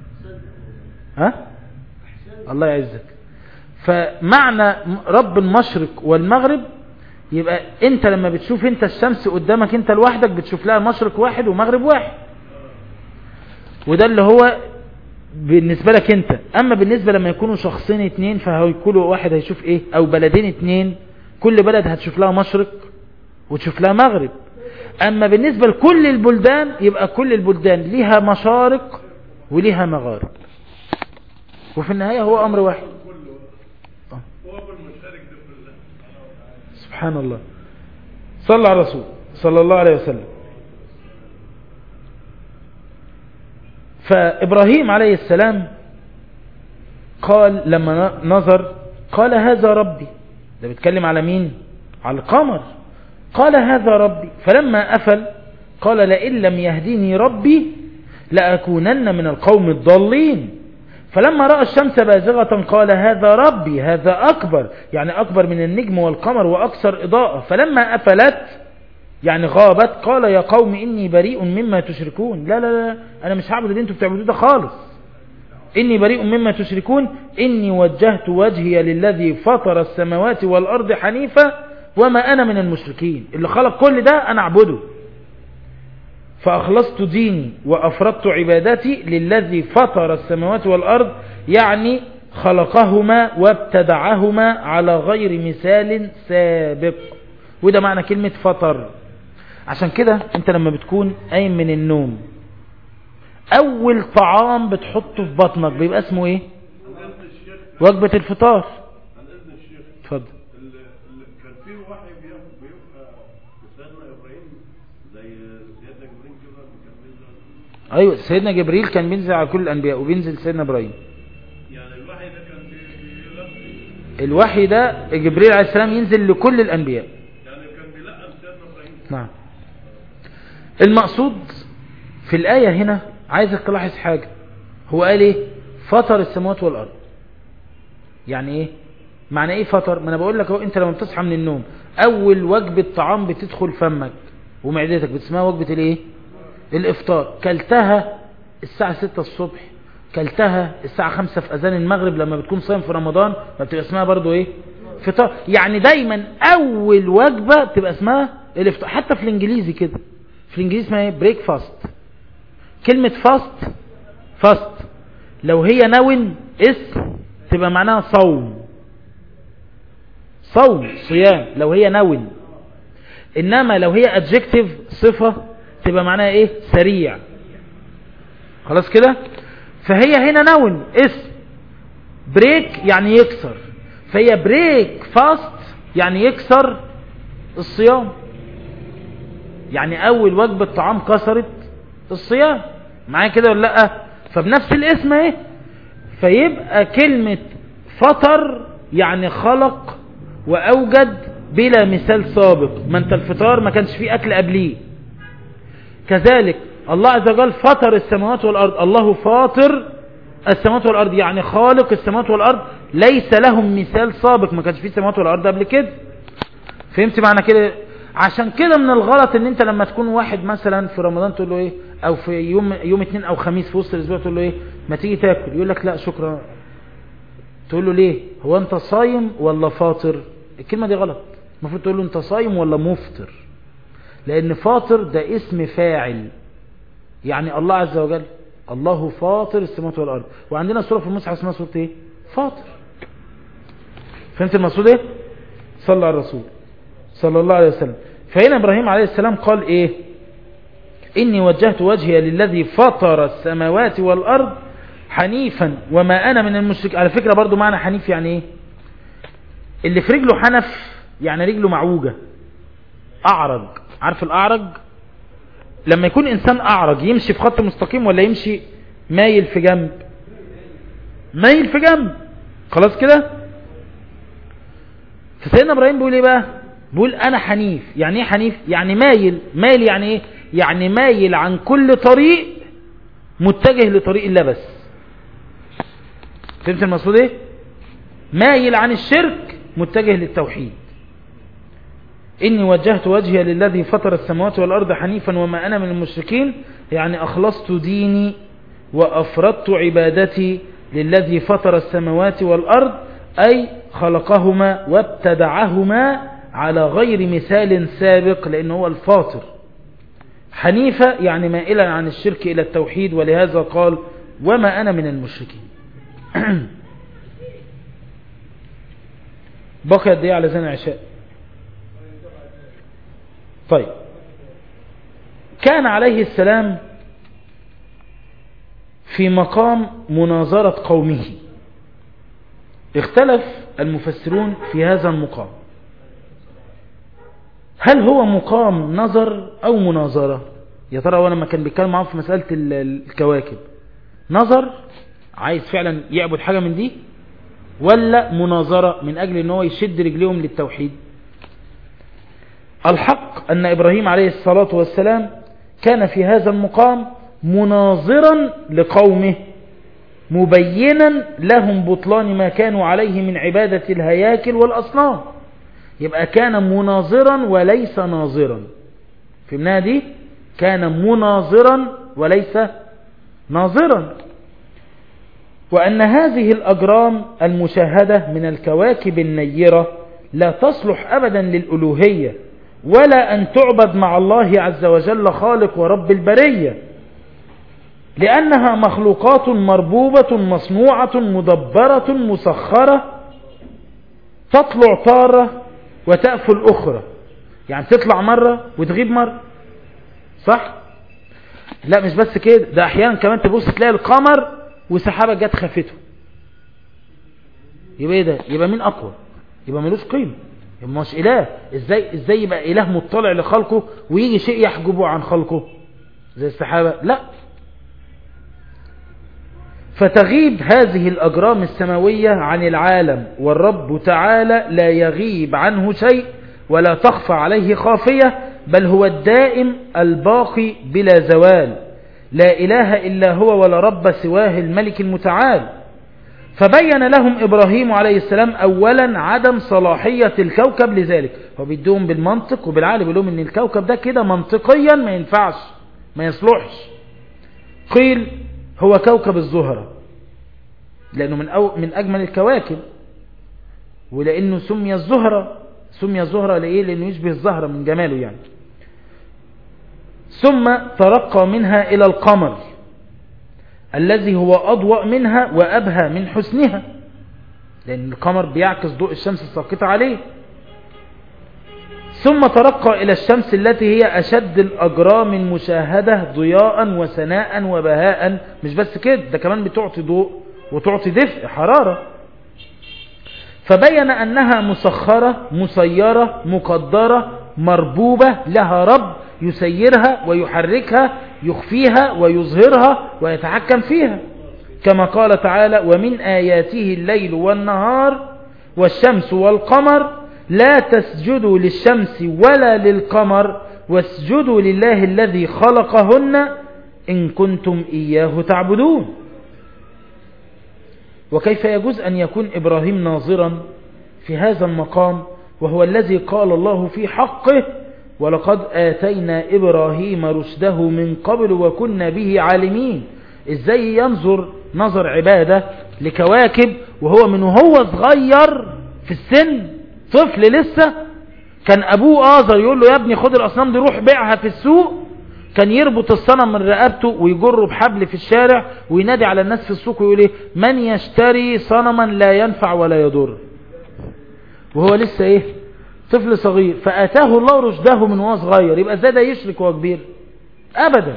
الله يعزك. فمعنى رب المشرق والمغرب، يبقى انت لما بتشوف انت الشمس قدامك انت لوحدك بتشوف لها مشرق واحد ومغرب واحد، وده اللي هو بالنسبة لك انت. اما بالنسبة لما يكونوا شخصين اتنين، فهيكون واحد هيشوف ايه، او بلدين اتنين، كل بلد هتشوف لها مشرق وتشوف لها مغرب. اما بالنسبة لكل البلدان، يبقى كل البلدان ليها مشارق وليها مغارب، وفي النهاية هو امر واحد. سبحان الله. صلى على الرسول صلى الله عليه وسلم. فإبراهيم عليه السلام قال لما نظر، قال هذا ربي. ده بيتكلم على مين؟ على القمر. قال هذا ربي. فلما أفل قال لئن لم يهديني ربي لأكونن من القوم الضالين. فلما رأى الشمس بازغة قال هذا ربي، هذا أكبر، يعني أكبر من النجم والقمر وأكثر إضاءة. فلما أفلت يعني غابت قال يا قوم إني بريء مما تشركون. لا لا لا، أنا مش هعبد اللي انتوا بتعبدوه ده خالص. إني بريء مما تشركون إني وجهت وجهي للذي فطر السماوات والأرض حنيفا وما أنا من المشركين. اللي خلق كل ده أنا أعبده. فأخلصت ديني وأفرضت عبادتي للذي فطر السماوات والأرض، يعني خلقهما وابتدعهما على غير مثال سابق. وده معنى كلمة فطر. عشان كده انت لما بتكون قايم من النوم، اول طعام بتحطه في بطنك بيبقى اسمه ايه؟ وجبة الفطار. اتفضل. كان في وحي بيبقى سيدنا ابراهيم زي سيدنا جبريل كده كان بينزل. ايوه، سيدنا جبريل كان بينزل على كل الانبياء وبينزل سيدنا ابراهيم. يعني الوحي ده كان الوحي ده جبريل عليه السلام ينزل لكل الانبياء. يعني كان بيلقن سيدنا ابراهيم. نعم. المقصود في الآية هنا عايزك تلاحظ حاجة. هو قال ايه؟ فطر السماوات والأرض. يعني ايه؟ معنى ايه فطر؟ ما انا بقول لك اهو، انت لما بتصحى من النوم اول وجبة طعام بتدخل فمك ومعدتك بتسمها وجبة الايه؟ الافطار. كلتها الساعة 6 الصبح، كلتها الساعة 5 في اذان المغرب لما بتكون صايم في رمضان، فبتبقى اسمها برضو ايه؟ فطار. يعني دايما اول وجبة بتبقى اسمها الافطار. حتى في الانجليزي كده، في الانجليزي اسمها ايه؟ بريك فاست. كلمة فاست لو هي نون اسم تبقى معناها صوم، صيام لو هي نون. انما لو هي adjective صفة تبقى معناها ايه؟ سريع. خلاص كده. فهي هنا نون اسم، بريك يعني يكسر، فهي بريك فاست يعني يكسر الصيام، يعني اول وجبة طعام كسرت الصيام، معايا كده ولا لا؟ فبنفس الاسم ايه، فيبقى كلمة فطر يعني خلق واوجد بلا مثال سابق. ما انت الفطار ما كانش فيه اكل قبليه، كذلك الله عز وجل فطر السماوات والارض. الله فاطر السماوات والارض يعني خالق السماوات والارض، ليس لهم مثال سابق، ما كانش فيه السماوات والارض قبل كده. فهمت معنى كده؟ عشان كده من الغلط ان انت لما تكون واحد مثلا في رمضان تقول له ايه، او في يوم اثنين او خميس في وسط الاسبوع تقول له ايه، ما تيجي تاكل، يقول لك لا شكرا. تقول له ليه؟ هو انت صايم ولا فاطر؟ الكلمة دي غلط، المفروض تقول له انت صايم ولا مفطر، لان فاطر ده اسم فاعل، يعني الله عز وجل الله فاطر السماوات والارض، وعندنا سورة في المصحف اسمها سورة ايه؟ فاطر. فهمت المقصود ايه؟ صلى على الرسول صلى الله عليه وسلم. فهنا ابراهيم عليه السلام قال ايه؟ اني وجهت وجهي للذي فطر السماوات والارض حنيفا وما انا من المشركين. على فكرة برضو معنى حنيف يعني ايه؟ اللي في رجله حنف يعني رجله معوجة، اعرج. عارف الاعرج؟ لما يكون انسان اعرج يمشي في خط مستقيم ولا يمشي مايل في جنب؟ مايل في جنب، خلاص كده. فسيدنا ابراهيم بيقول ايه بقى؟ بيقول انا حنيف. يعني ايه حنيف؟ يعني مايل. مايل يعني ايه؟ يعني مايل عن كل طريق متجه لطريق الله بس. فهمت المقصود ايه؟ مايل عن الشرك متجه للتوحيد. إني وجهت وجهي للذي فطر السماوات والأرض حنيفا وما أنا من المشركين، يعني أخلصت ديني وأفردت عبادتي للذي فطر السماوات والأرض، أي خلقهما وابتدعهما على غير مثال سابق، لأنه هو الفاطر. حنيفة يعني مائلا عن الشرك إلى التوحيد، ولهذا قال وما أنا من المشركين. بقي قد ايه على زمن العشاء؟ طيب، كان عليه السلام في مقام مناظرة قومه. اختلف المفسرون في هذا المقام، هل هو مقام نظر او مناظرة؟ يا ترى هو لما كان بيتكلم معاهم في مسألة الكواكب نظر عايز فعلا يعبد حاجة من دي، ولا مناظرة من اجل ان هو يشد رجليهم للتوحيد؟ الحق ان ابراهيم عليه الصلاة والسلام كان في هذا المقام مناظرا لقومه، مبينا لهم بطلان ما كانوا عليه من عبادة الهياكل والأصنام. يبقى كان مناظرا وليس ناظرا. فهمناها دي؟ كان مناظرا وليس ناظرا. وأن هذه الأجرام المشاهدة من الكواكب النيرة لا تصلح أبدا للألوهية، ولا أن تعبد مع الله عز وجل خالق ورب البرية، لأنها مخلوقات مربوبة مصنوعة مدبرة مسخرة، تطلع طارة وتأفل أخرى. يعني تطلع مرة وتغيب مرة، صح؟ لا مش بس كده، ده أحيانا كمان تبص تلاقي القمر وسحابة جت خافته. يبقى ايه ده؟ يبقى مين أقوى؟ يبقى ملوش قيمة، يبقى مش إله. إزاي يبقى إله مطلع لخلقه ويجي شيء يحجبه عن خلقه زي السحابة؟ لا. فتغيب هذه الأجرام السماوية عن العالم، والرب تعالى لا يغيب عنه شيء ولا تخفى عليه خافية، بل هو الدائم الباقي بلا زوال، لا إله إلا هو ولا رب سواه الملك المتعال. فبين لهم إبراهيم عليه السلام أولا عدم صلاحية الكوكب لذلك. هو بيدوهم بالمنطق وبالعقل، بيقول لهم إن الكوكب ده كده منطقيا ما ينفعش، ما يصلحش. قيل هو كوكب الزهرة لأنه من أجمل الكواكب، ولأنه سمي الزهرة لإيه؟ لأنه يشبه الزهرة من جماله يعني. ثم ترقى منها إلى القمر الذي هو أضوأ منها وأبهى من حسنها، لأن القمر بيعكس ضوء الشمس الساقطة عليه. ثم ترقى إلى الشمس التي هي أشد الأجرام المشاهدة ضياء وسناء وبهاء. مش بس كده، ده كمان بتعطي ضوء وتعطي دفء حرارة. فبين أنها مسخرة مسيرة مقدرة مربوبة، لها رب يسيرها ويحركها، يخفيها ويظهرها ويتحكم فيها، كما قال تعالى: ومن آياته الليل والنهار والشمس والقمر لا تسجدوا للشمس ولا للقمر واسجدوا لله الذي خلقهن إن كنتم إياه تعبدون. وكيف يجوز أن يكون إبراهيم ناظرا في هذا المقام وهو الذي قال الله في حقه: ولقد آتينا إبراهيم رشده من قبل وكنا به عالمين. إزاي ينظر نظر عبادة لكواكب وهو من هو صغير في السن طفل لسه؟ كان أبوه آزر يقول له: يا ابني خد الأصنام دي روح بيعها في السوق. كان يربط الصنم من رقبته ويجره بحبل في الشارع وينادي على الناس في السوق ويقول: من يشتري صنما لا ينفع ولا يضر. وهو لسه طفل صغير. فآتاه الله رشده من وهو صغير. يبقى ازاي ده يشرك وهو كبير؟ أبدا.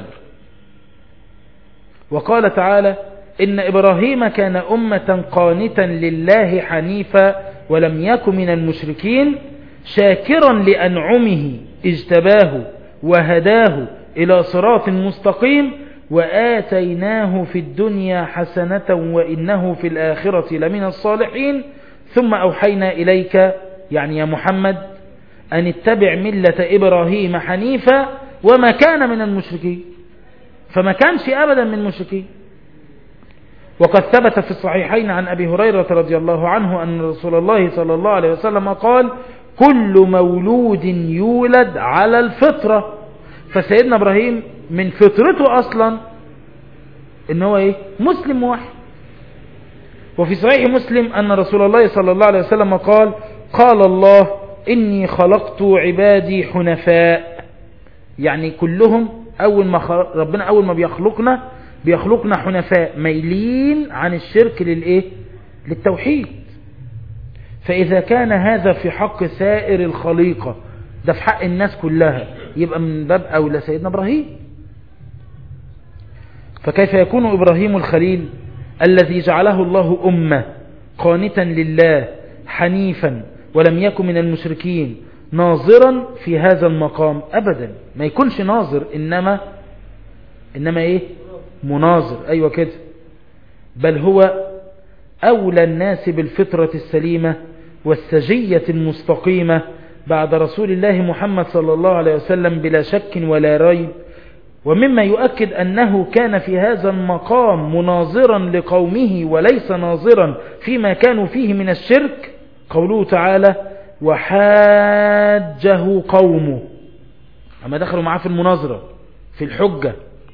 وقال تعالى: إن إبراهيم كان أمة قانتا لله حنيفا ولم يكن من المشركين شاكرا لأنعمه اجتباه وهداه إلى صراط مستقيم وآتيناه في الدنيا حسنة وإنه في الآخرة لمن الصالحين ثم أوحينا إليك يعني يا محمد أن اتبع ملة إبراهيم حنيفا وما كان من المشركين. فما كانش أبدا من المشركين. وقد ثبت في الصحيحين عن أبي هريرة رضي الله عنه أن رسول الله صلى الله عليه وسلم قال: كل مولود يولد على الفطرة. فسيدنا إبراهيم من فطرته أصلا إن هو مسلم واحد. وفي صحيح مسلم أن رسول الله صلى الله عليه وسلم قال: قال الله: إني خلقت عبادي حنفاء. يعني كلهم ربنا أول ما بيخلقنا حنفاء ميلين عن الشرك للتوحيد. فإذا كان هذا في حق سائر الخليقة، ده في حق الناس كلها، يبقى من باب أولى سيدنا إبراهيم. فكيف يكون إبراهيم الخليل الذي جعله الله أمة قانتا لله حنيفا ولم يكن من المشركين ناظرا في هذا المقام؟ أبدا ما يكونش ناظر، إنما مناظر. أيوة كده. بل هو أولى الناس بالفطرة السليمة والسجية المستقيمة بعد رسول الله محمد صلى الله عليه وسلم بلا شك ولا ريب. ومما يؤكد أنه كان في هذا المقام مناظرا لقومه وليس ناظرا فيما كانوا فيه من الشرك قوله تعالى: وحاجه قومه. أما دخلوا معاه في المناظرة في الحجة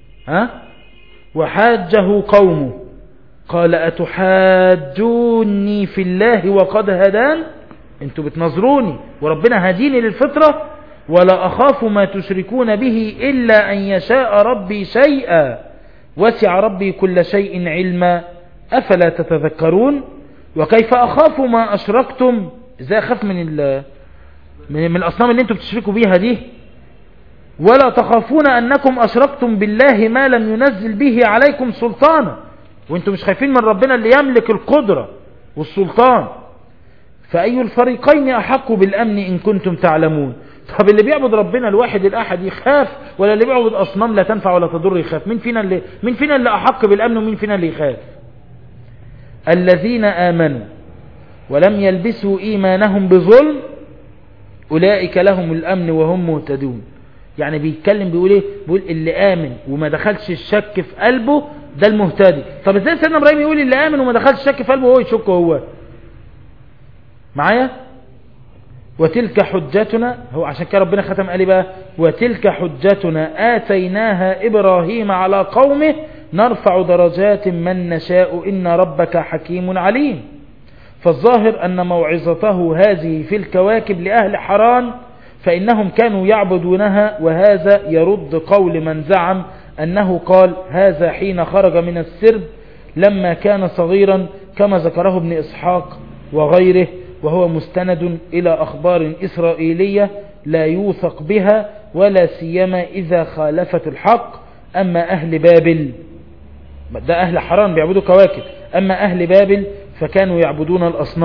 وحاجه قومه قال: أتحاجوني في الله وقد هدان؟ انتوا بتنظروني وربنا هديني للفطرة، ولا أخاف ما تشركون به إلا أن يشاء ربي شيئا وسع ربي كل شيء علما أفلا تتذكرون. وكيف أخاف ما أشركتم؟ إزاي أخاف من الأصنام اللي انتوا بتشركوا بيها دي؟ ولا تخافون أنكم أشركتم بالله ما لم ينزل به عليكم سلطانا. وانتم مش خايفين من ربنا اللي يملك القدرة والسلطان. فأي الفريقين أحق بالأمن إن كنتم تعلمون؟ طب اللي بيعبد ربنا الواحد الأحد يخاف، ولا اللي بيعبد أصنام لا تنفع ولا تضر يخاف؟ مين فينا اللي أحق بالأمن ومين فينا اللي يخاف؟ الذين آمنوا ولم يلبسوا إيمانهم بظلم أولئك لهم الأمن وهم مهتدون. يعني بيتكلم بيقول اللي آمن وما دخلش الشك في قلبه ده المهتدي. طب ازاي سيدنا إبراهيم يقول اللي آمن وما دخلش الشك في قلبه وهو يشك هو معايا؟ وتلك حجتنا، هو عشان كده ربنا ختم قال بقى: وتلك حجتنا آتيناها إبراهيم على قومه نرفع درجات من نشاء إن ربك حكيم عليم. فالظاهر أن موعظته هذه في الكواكب لأهل حران فإنهم كانوا يعبدونها، وهذا يرد قول من زعم أنه قال هذا حين خرج من السرب لما كان صغيرا كما ذكره ابن إسحاق وغيره، وهو مستند إلى أخبار إسرائيلية لا يوثق بها ولا سيما إذا خالفت الحق. أما أهل بابل، ده أهل حران بيعبدوا كواكب، أما أهل بابل فكانوا يعبدون الأصنام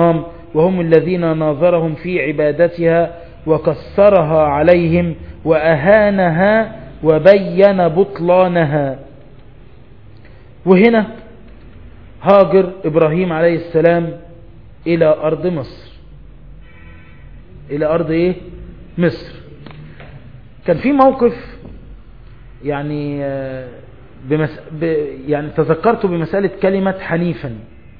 وهم الذين ناظرهم في عبادتها وكسرها عليهم وأهانها وبين بطلانها. وهنا هاجر إبراهيم عليه السلام إلى أرض مصر. إلى أرض إيه؟ مصر. كان في موقف يعني يعني تذكرته بمسألة كلمة حنيفا.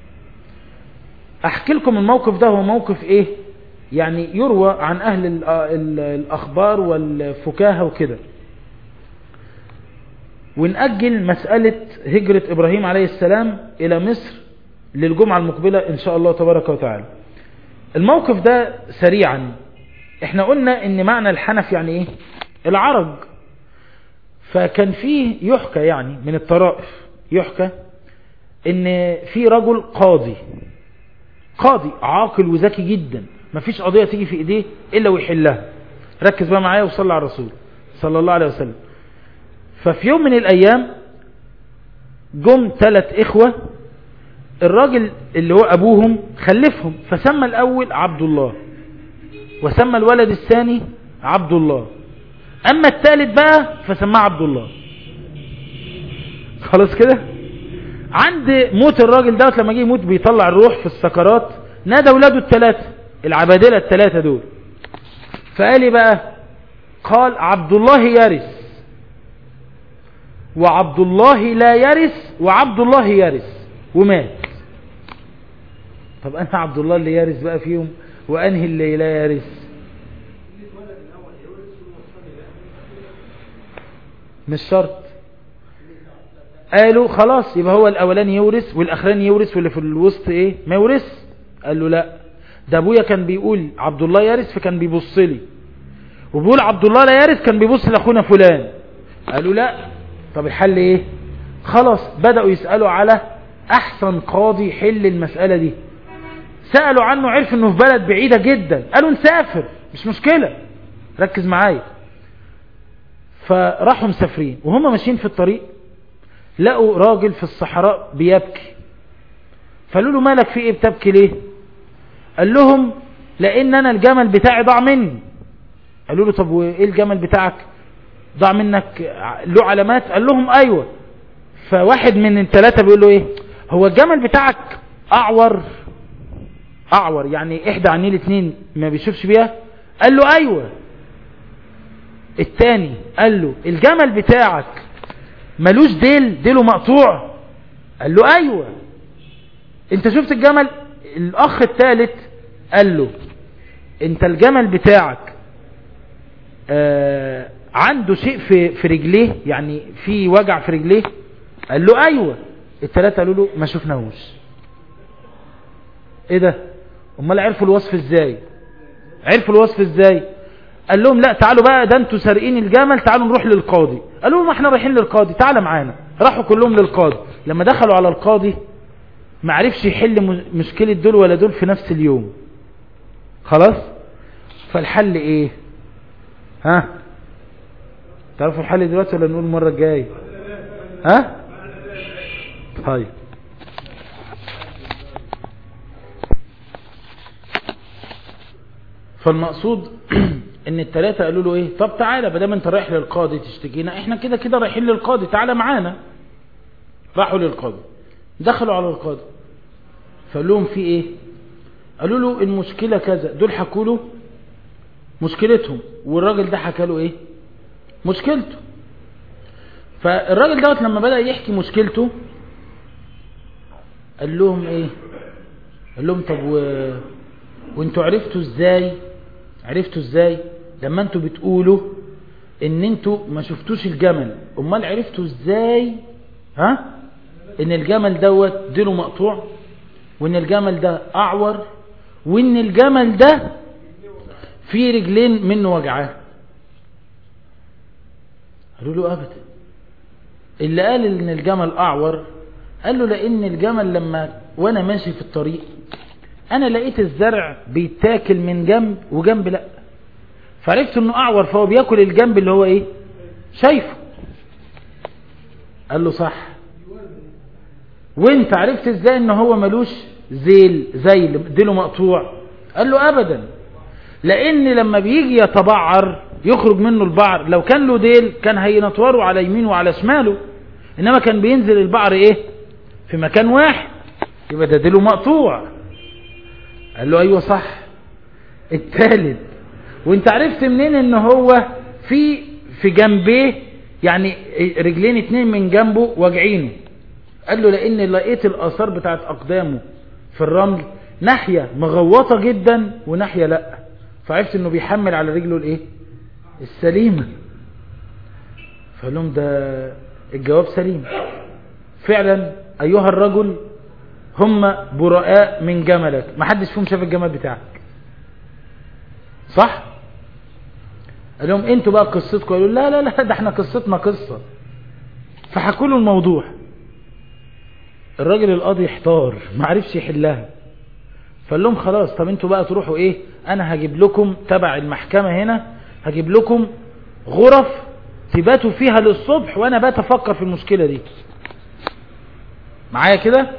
أحكي لكم الموقف ده. هو موقف إيه؟ يعني يروى عن أهل الأخبار والفكاهة وكده. ونأجل مسألة هجرة إبراهيم عليه السلام إلى مصر للجمعة المقبلة إن شاء الله تبارك وتعالى. الموقف ده سريعا. احنا قلنا ان معنى الحنف يعني ايه؟ العرج. فكان فيه يحكى يعني من الطرائف يحكى ان في رجل قاضي عاقل وذكي جدا، مفيش قضية تيجي في ايديه الا ويحلها. ركز بقى معايا وصلى على الرسول صلى الله عليه وسلم. ففي يوم من الايام جم 3 إخوة. الراجل اللي هو ابوهم خلفهم، فسمى الاول عبد الله، وسمى الولد الثاني عبد الله، اما الثالث بقى فسماه عبد الله. خلاص كده. عند موت الراجل دوت لما جه يموت بيطلع الروح في السكرات، نادى اولاده ال3 العبادلة ال3 دول. فقال لي بقى، قال عبد الله يرث وعبد الله لا يرث وعبد الله يرث، ومات. طب انا عبد الله اللي يرث بقى فيهم وانهي اللي لا يرث؟ مش شرط. قالوا خلاص يبقى هو الاولاني يورث والاخراني يورث واللي في الوسط ايه ما يورث. قال له لا، ده ابويا كان بيقول عبد الله يرث فكان بيبص لي، وبيقول عبد الله لا يرث كان بيبص لاخونا فلان. قالوا لا. طب الحل ايه؟ خلاص بدأوا يسألوا على احسن قاضي يحل المسألة دي. سألوا عنه، عرف انه في بلد بعيدة جدا. قالوا نسافر مش مشكلة، ركز معايا. فراحوا مسافرين، وهم ماشيين في الطريق لقوا راجل في الصحراء بيبكي. فقالوا له مالك في ايه بتبكي ليه؟ قال لهم لان انا الجمل بتاعي ضاع مني. قالوا له طب وايه الجمل بتاعك ضاع منك له علامات؟ قال لهم ايوه. فواحد من ال3 بيقول له ايه، هو الجمل بتاعك اعور يعني احدى عينيه 2 ما بيشوفش بيها؟ قال له ايوه. التاني قال له الجمل بتاعك ملوش ديله مقطوع؟ قال له ايوه. انت شفت الجمل؟ الاخ الثالث قال له انت الجمل بتاعك عنده شيء في رجليه، يعني في وجع في رجليه؟ قال له ايوه. ال3 قالوا له ما شفناهوش. ايه ده؟ امال عرفوا الوصف ازاي؟ قال لهم لا تعالوا بقى، ده انتوا سارقين الجمل، تعالوا نروح للقاضي. قالوا لهم احنا رايحين للقاضي، تعالى معانا. راحوا كلهم للقاضي. لما دخلوا على القاضي ما عرفش يحل مشكلة دول ولا دول في نفس اليوم. خلاص. فالحل ايه؟ ها تعرفوا الحل دلوقتي ولا نقول المرة الجاية؟ ها طيب. فالمقصود ان ال3 قالوا له ايه، طب تعالى بدل ما انت رايح للقاضي تشتكينا، احنا كده رايحين للقاضي، تعالى معانا. راحوا للقاضي، دخلوا على القاضي، فقال لهم في ايه؟ قالوا له المشكلة كذا. دول حكوا له مشكلتهم، والراجل ده حكى له ايه مشكلته. فالراجل دوت لما بدأ يحكي مشكلته قال لهم ايه؟ قال لهم طب وانتوا عرفتوا ازاي لما انتوا بتقولوا ان انتوا ما شفتوش الجمل؟ امال عرفتوا ازاي ان الجمل دوت ديله مقطوع، وان الجمل ده اعور، وان الجمل ده فيه رجلين منه وجعاه؟ قالوا له ابدا. اللي قال ان الجمل اعور قال له لان الجمل لما وانا ماشي في الطريق انا لقيت الزرع بيتاكل من جنب وجنب لا، فعرفت انه اعور، فهو بياكل الجنب اللي هو ايه شايفه. قال له صح. وانت عرفت ازاي ان هو ملوش زيل ديله مقطوع؟ قال له ابدا، لان لما بيجي يتبعر يخرج منه البعر، لو كان له ديل كان هينطوره على يمينه وعلى شماله، انما كان بينزل البعر ايه في مكان واحد، يبقى ده ديله مقطوع. قال له ايوه صح. الثالث، وانت عرفت منين ان هو في جنبيه يعني رجلين 2 من جنبه واجعينه؟ قال له لان لقيت الاثار بتاعت اقدامه في الرمل، ناحية مغوطة جدا وناحية لا، فعرفت انه بيحمل على رجله الايه السليمة. فقال لهم ده الجواب سليم فعلا ايها الرجل، هم براء من جملك، ما حدش فيهم شاف الجمل بتاعك، صح؟ قال لهم انتوا بقى قصتكم. قالوا لا لا لا، ده احنا قصتنا قصة. فحكوا له الموضوع. الراجل القاضي احتار، ما عرفش يحلها. فقال لهم خلاص، طب انتوا بقى تروحوا ايه، انا هجيب لكم تبع المحكمة هنا، هجيب لكم غرف تباتوا فيها للصبح، وانا بات افكر في المشكلة دي معايا كده.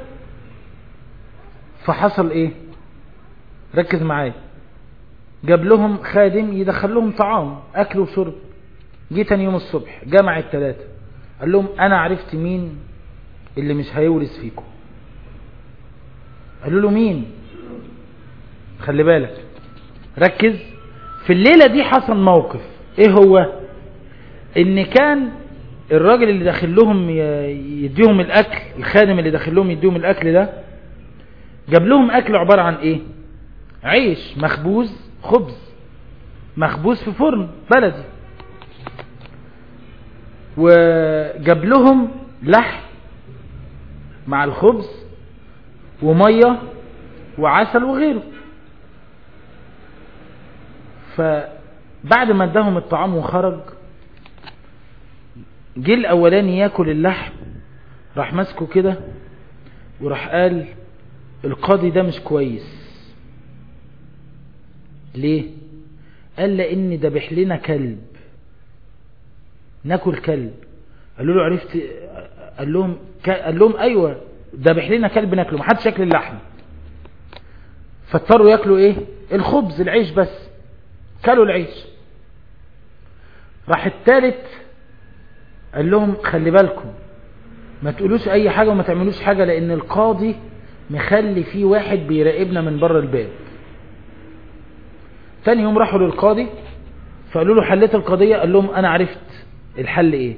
فحصل ايه؟ ركز معايا. جاب لهم خادم يدخل لهم طعام اكل وشرب. جه تاني يوم الصبح جمع الثلاثة، قال لهم انا عرفت مين اللي مش هيورث فيكم. قالوا له مين؟ خلي بالك، ركز. في الليلة دي حصل موقف، ايه هو؟ ان كان الراجل اللي داخل لهم يديهم الاكل، الخادم اللي داخل لهم يديهم الاكل ده، جاب لهم اكل عبارة عن ايه؟ عيش مخبوز، خبز مخبوز في فرن بلدي، وجاب لهم لحم مع الخبز ومية وعسل وغيره. فبعد ما اداهم الطعام وخرج، جه الاولاني ياكل اللحم، راح ماسكه كده وراح قال القاضي ده مش كويس. ليه؟ قال لان ذبح لنا كلب، ناكل كلب. قالوا له عرفت؟ قال لهم ايوه ذبح لنا كلب ناكله، ما حدش ياكل اللحم. فاضطروا ياكلوا ايه؟ الخبز العيش بس، كلوا العيش. راح الثالث قال لهم خلي بالكم ما تقولوش اي حاجة وما تعملوش حاجة، لان القاضي مخلي فيه واحد بيراقبنا من بره الباب. تاني يوم راحوا للقاضي فقالوا له حليت القضية؟ قال لهم انا عرفت الحل ايه.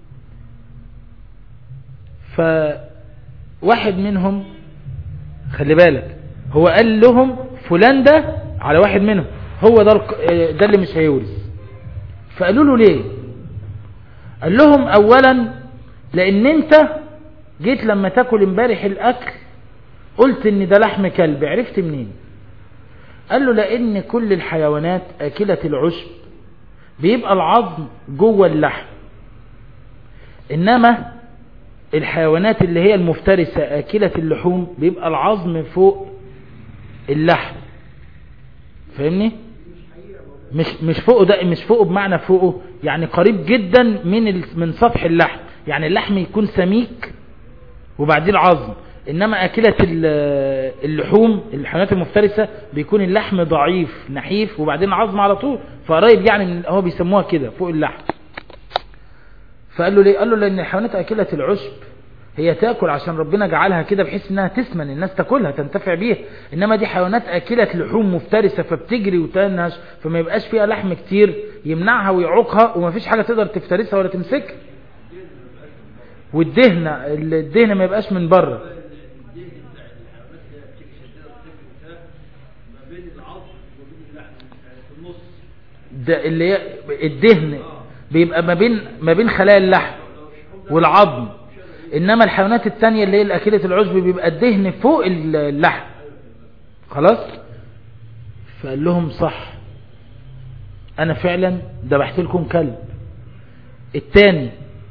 فواحد منهم، خلي بالك، هو قال لهم فلان ده على واحد منهم، هو ده اللي مش هيورث. فقالوا له ليه؟ قال لهم اولا لان انت جيت لما تاكل امبارح الاكل قلت ان ده لحم كلب، عرفت منين؟ قال له لان كل الحيوانات اكلة العشب بيبقى العظم جوه اللحم، انما الحيوانات اللي هي المفترسة اكلة اللحوم بيبقى العظم فوق اللحم. فاهمني؟ مش فوقه، ده مش فوقه بمعنى فوقه يعني قريب جدا من سطح اللحم، يعني اللحم يكون سميك وبعدين العظم، انما اكلة اللحوم الحيوانات المفترسة بيكون اللحم ضعيف نحيف وبعدين العظم على طول، فقريب يعني هو بيسموها كده فوق اللحم. فقال له ليه؟ قال له لان الحيوانات اكلة العشب هي تاكل عشان ربنا جعلها كده بحيث انها تسمن، الناس تاكلها تنتفع بيها، انما دي حيوانات اكلة لحوم مفترسة فبتجري وتنهش، فما يبقاش فيها لحم كتير يمنعها ويعوقها وما فيش حاجة تقدر تفترسها ولا تمسكها. والدهن ما يبقاش من بره، ده اللي الدهن بيبقى ما بين خلايا اللحم والعظم، انما الحيوانات التانية اللي هي الاكلة العشب بيبقى الدهن فوق اللحم. خلاص؟ فقال لهم صح، انا فعلا ذبحت لكم كلب. التاني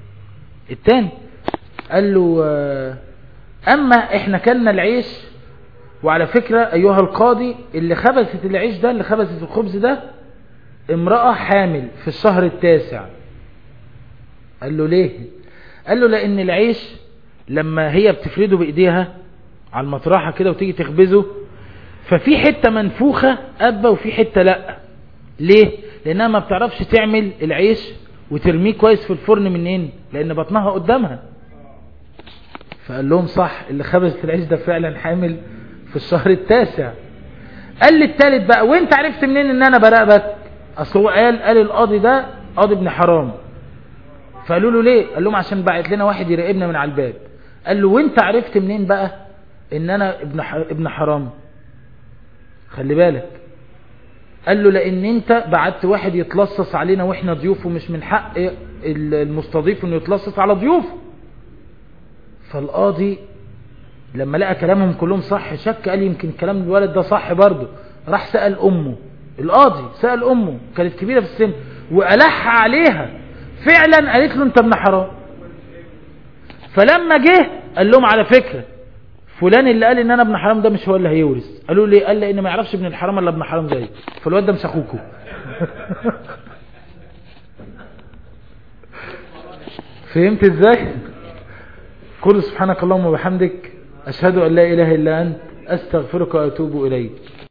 قال له اما احنا كلنا العيش، وعلى فكرة ايها القاضي اللي خبزت العيش ده، اللي خبزت الخبز ده امرأة حامل في الشهر التاسع. قال له ليه؟ قال له لان العيش لما هي بتفرده بايديها على المطرحة كده وتيجي تخبزه، ففي حتة منفوخة أبا وفي حتة لأ. ليه؟ لأنها ما بتعرفش تعمل العيش وترميه كويس في الفرن منين؟ لأن بطنها قدامها. فقال لهم صح، اللي خبزت العيش ده فعلا حامل في الشهر التاسع. قال لي التالت بقى، وانت عرفت منين ان انا براقبك؟ اصل هو قال القاضي ده قاضي ابن حرام. فقالوا له ليه؟ قال لهم عشان بعت لنا واحد يراقبنا من على الباب. قال له وانت عرفت منين بقى ان انا ابن حرام؟ خلي بالك. قال له لان انت بعت واحد يتلصص علينا واحنا ضيوفه، مش من حق المستضيف انه يتلصص على ضيوفه. فالقاضي لما لقى كلامهم كلهم صح شك، قال يمكن كلام الولد ده صح برضه. راح سأل امه. القاضي سأل امه، كانت كبيرة في السن وألح عليها، فعلا قالت له انت ابن حرام. فلما جه قال لهم على فكرة فلان اللي قال ان انا ابن حرام ده مش هو اللي هيورث. قالوا ليه؟ قال لان ما يعرفش ابن الحرام الا ابن حرام زيه، فالواد ده مش اخوكم. فهمت ازاي؟ قل سبحانك اللهم وبحمدك، اشهد ان لا اله الا انت، استغفرك واتوب اليك.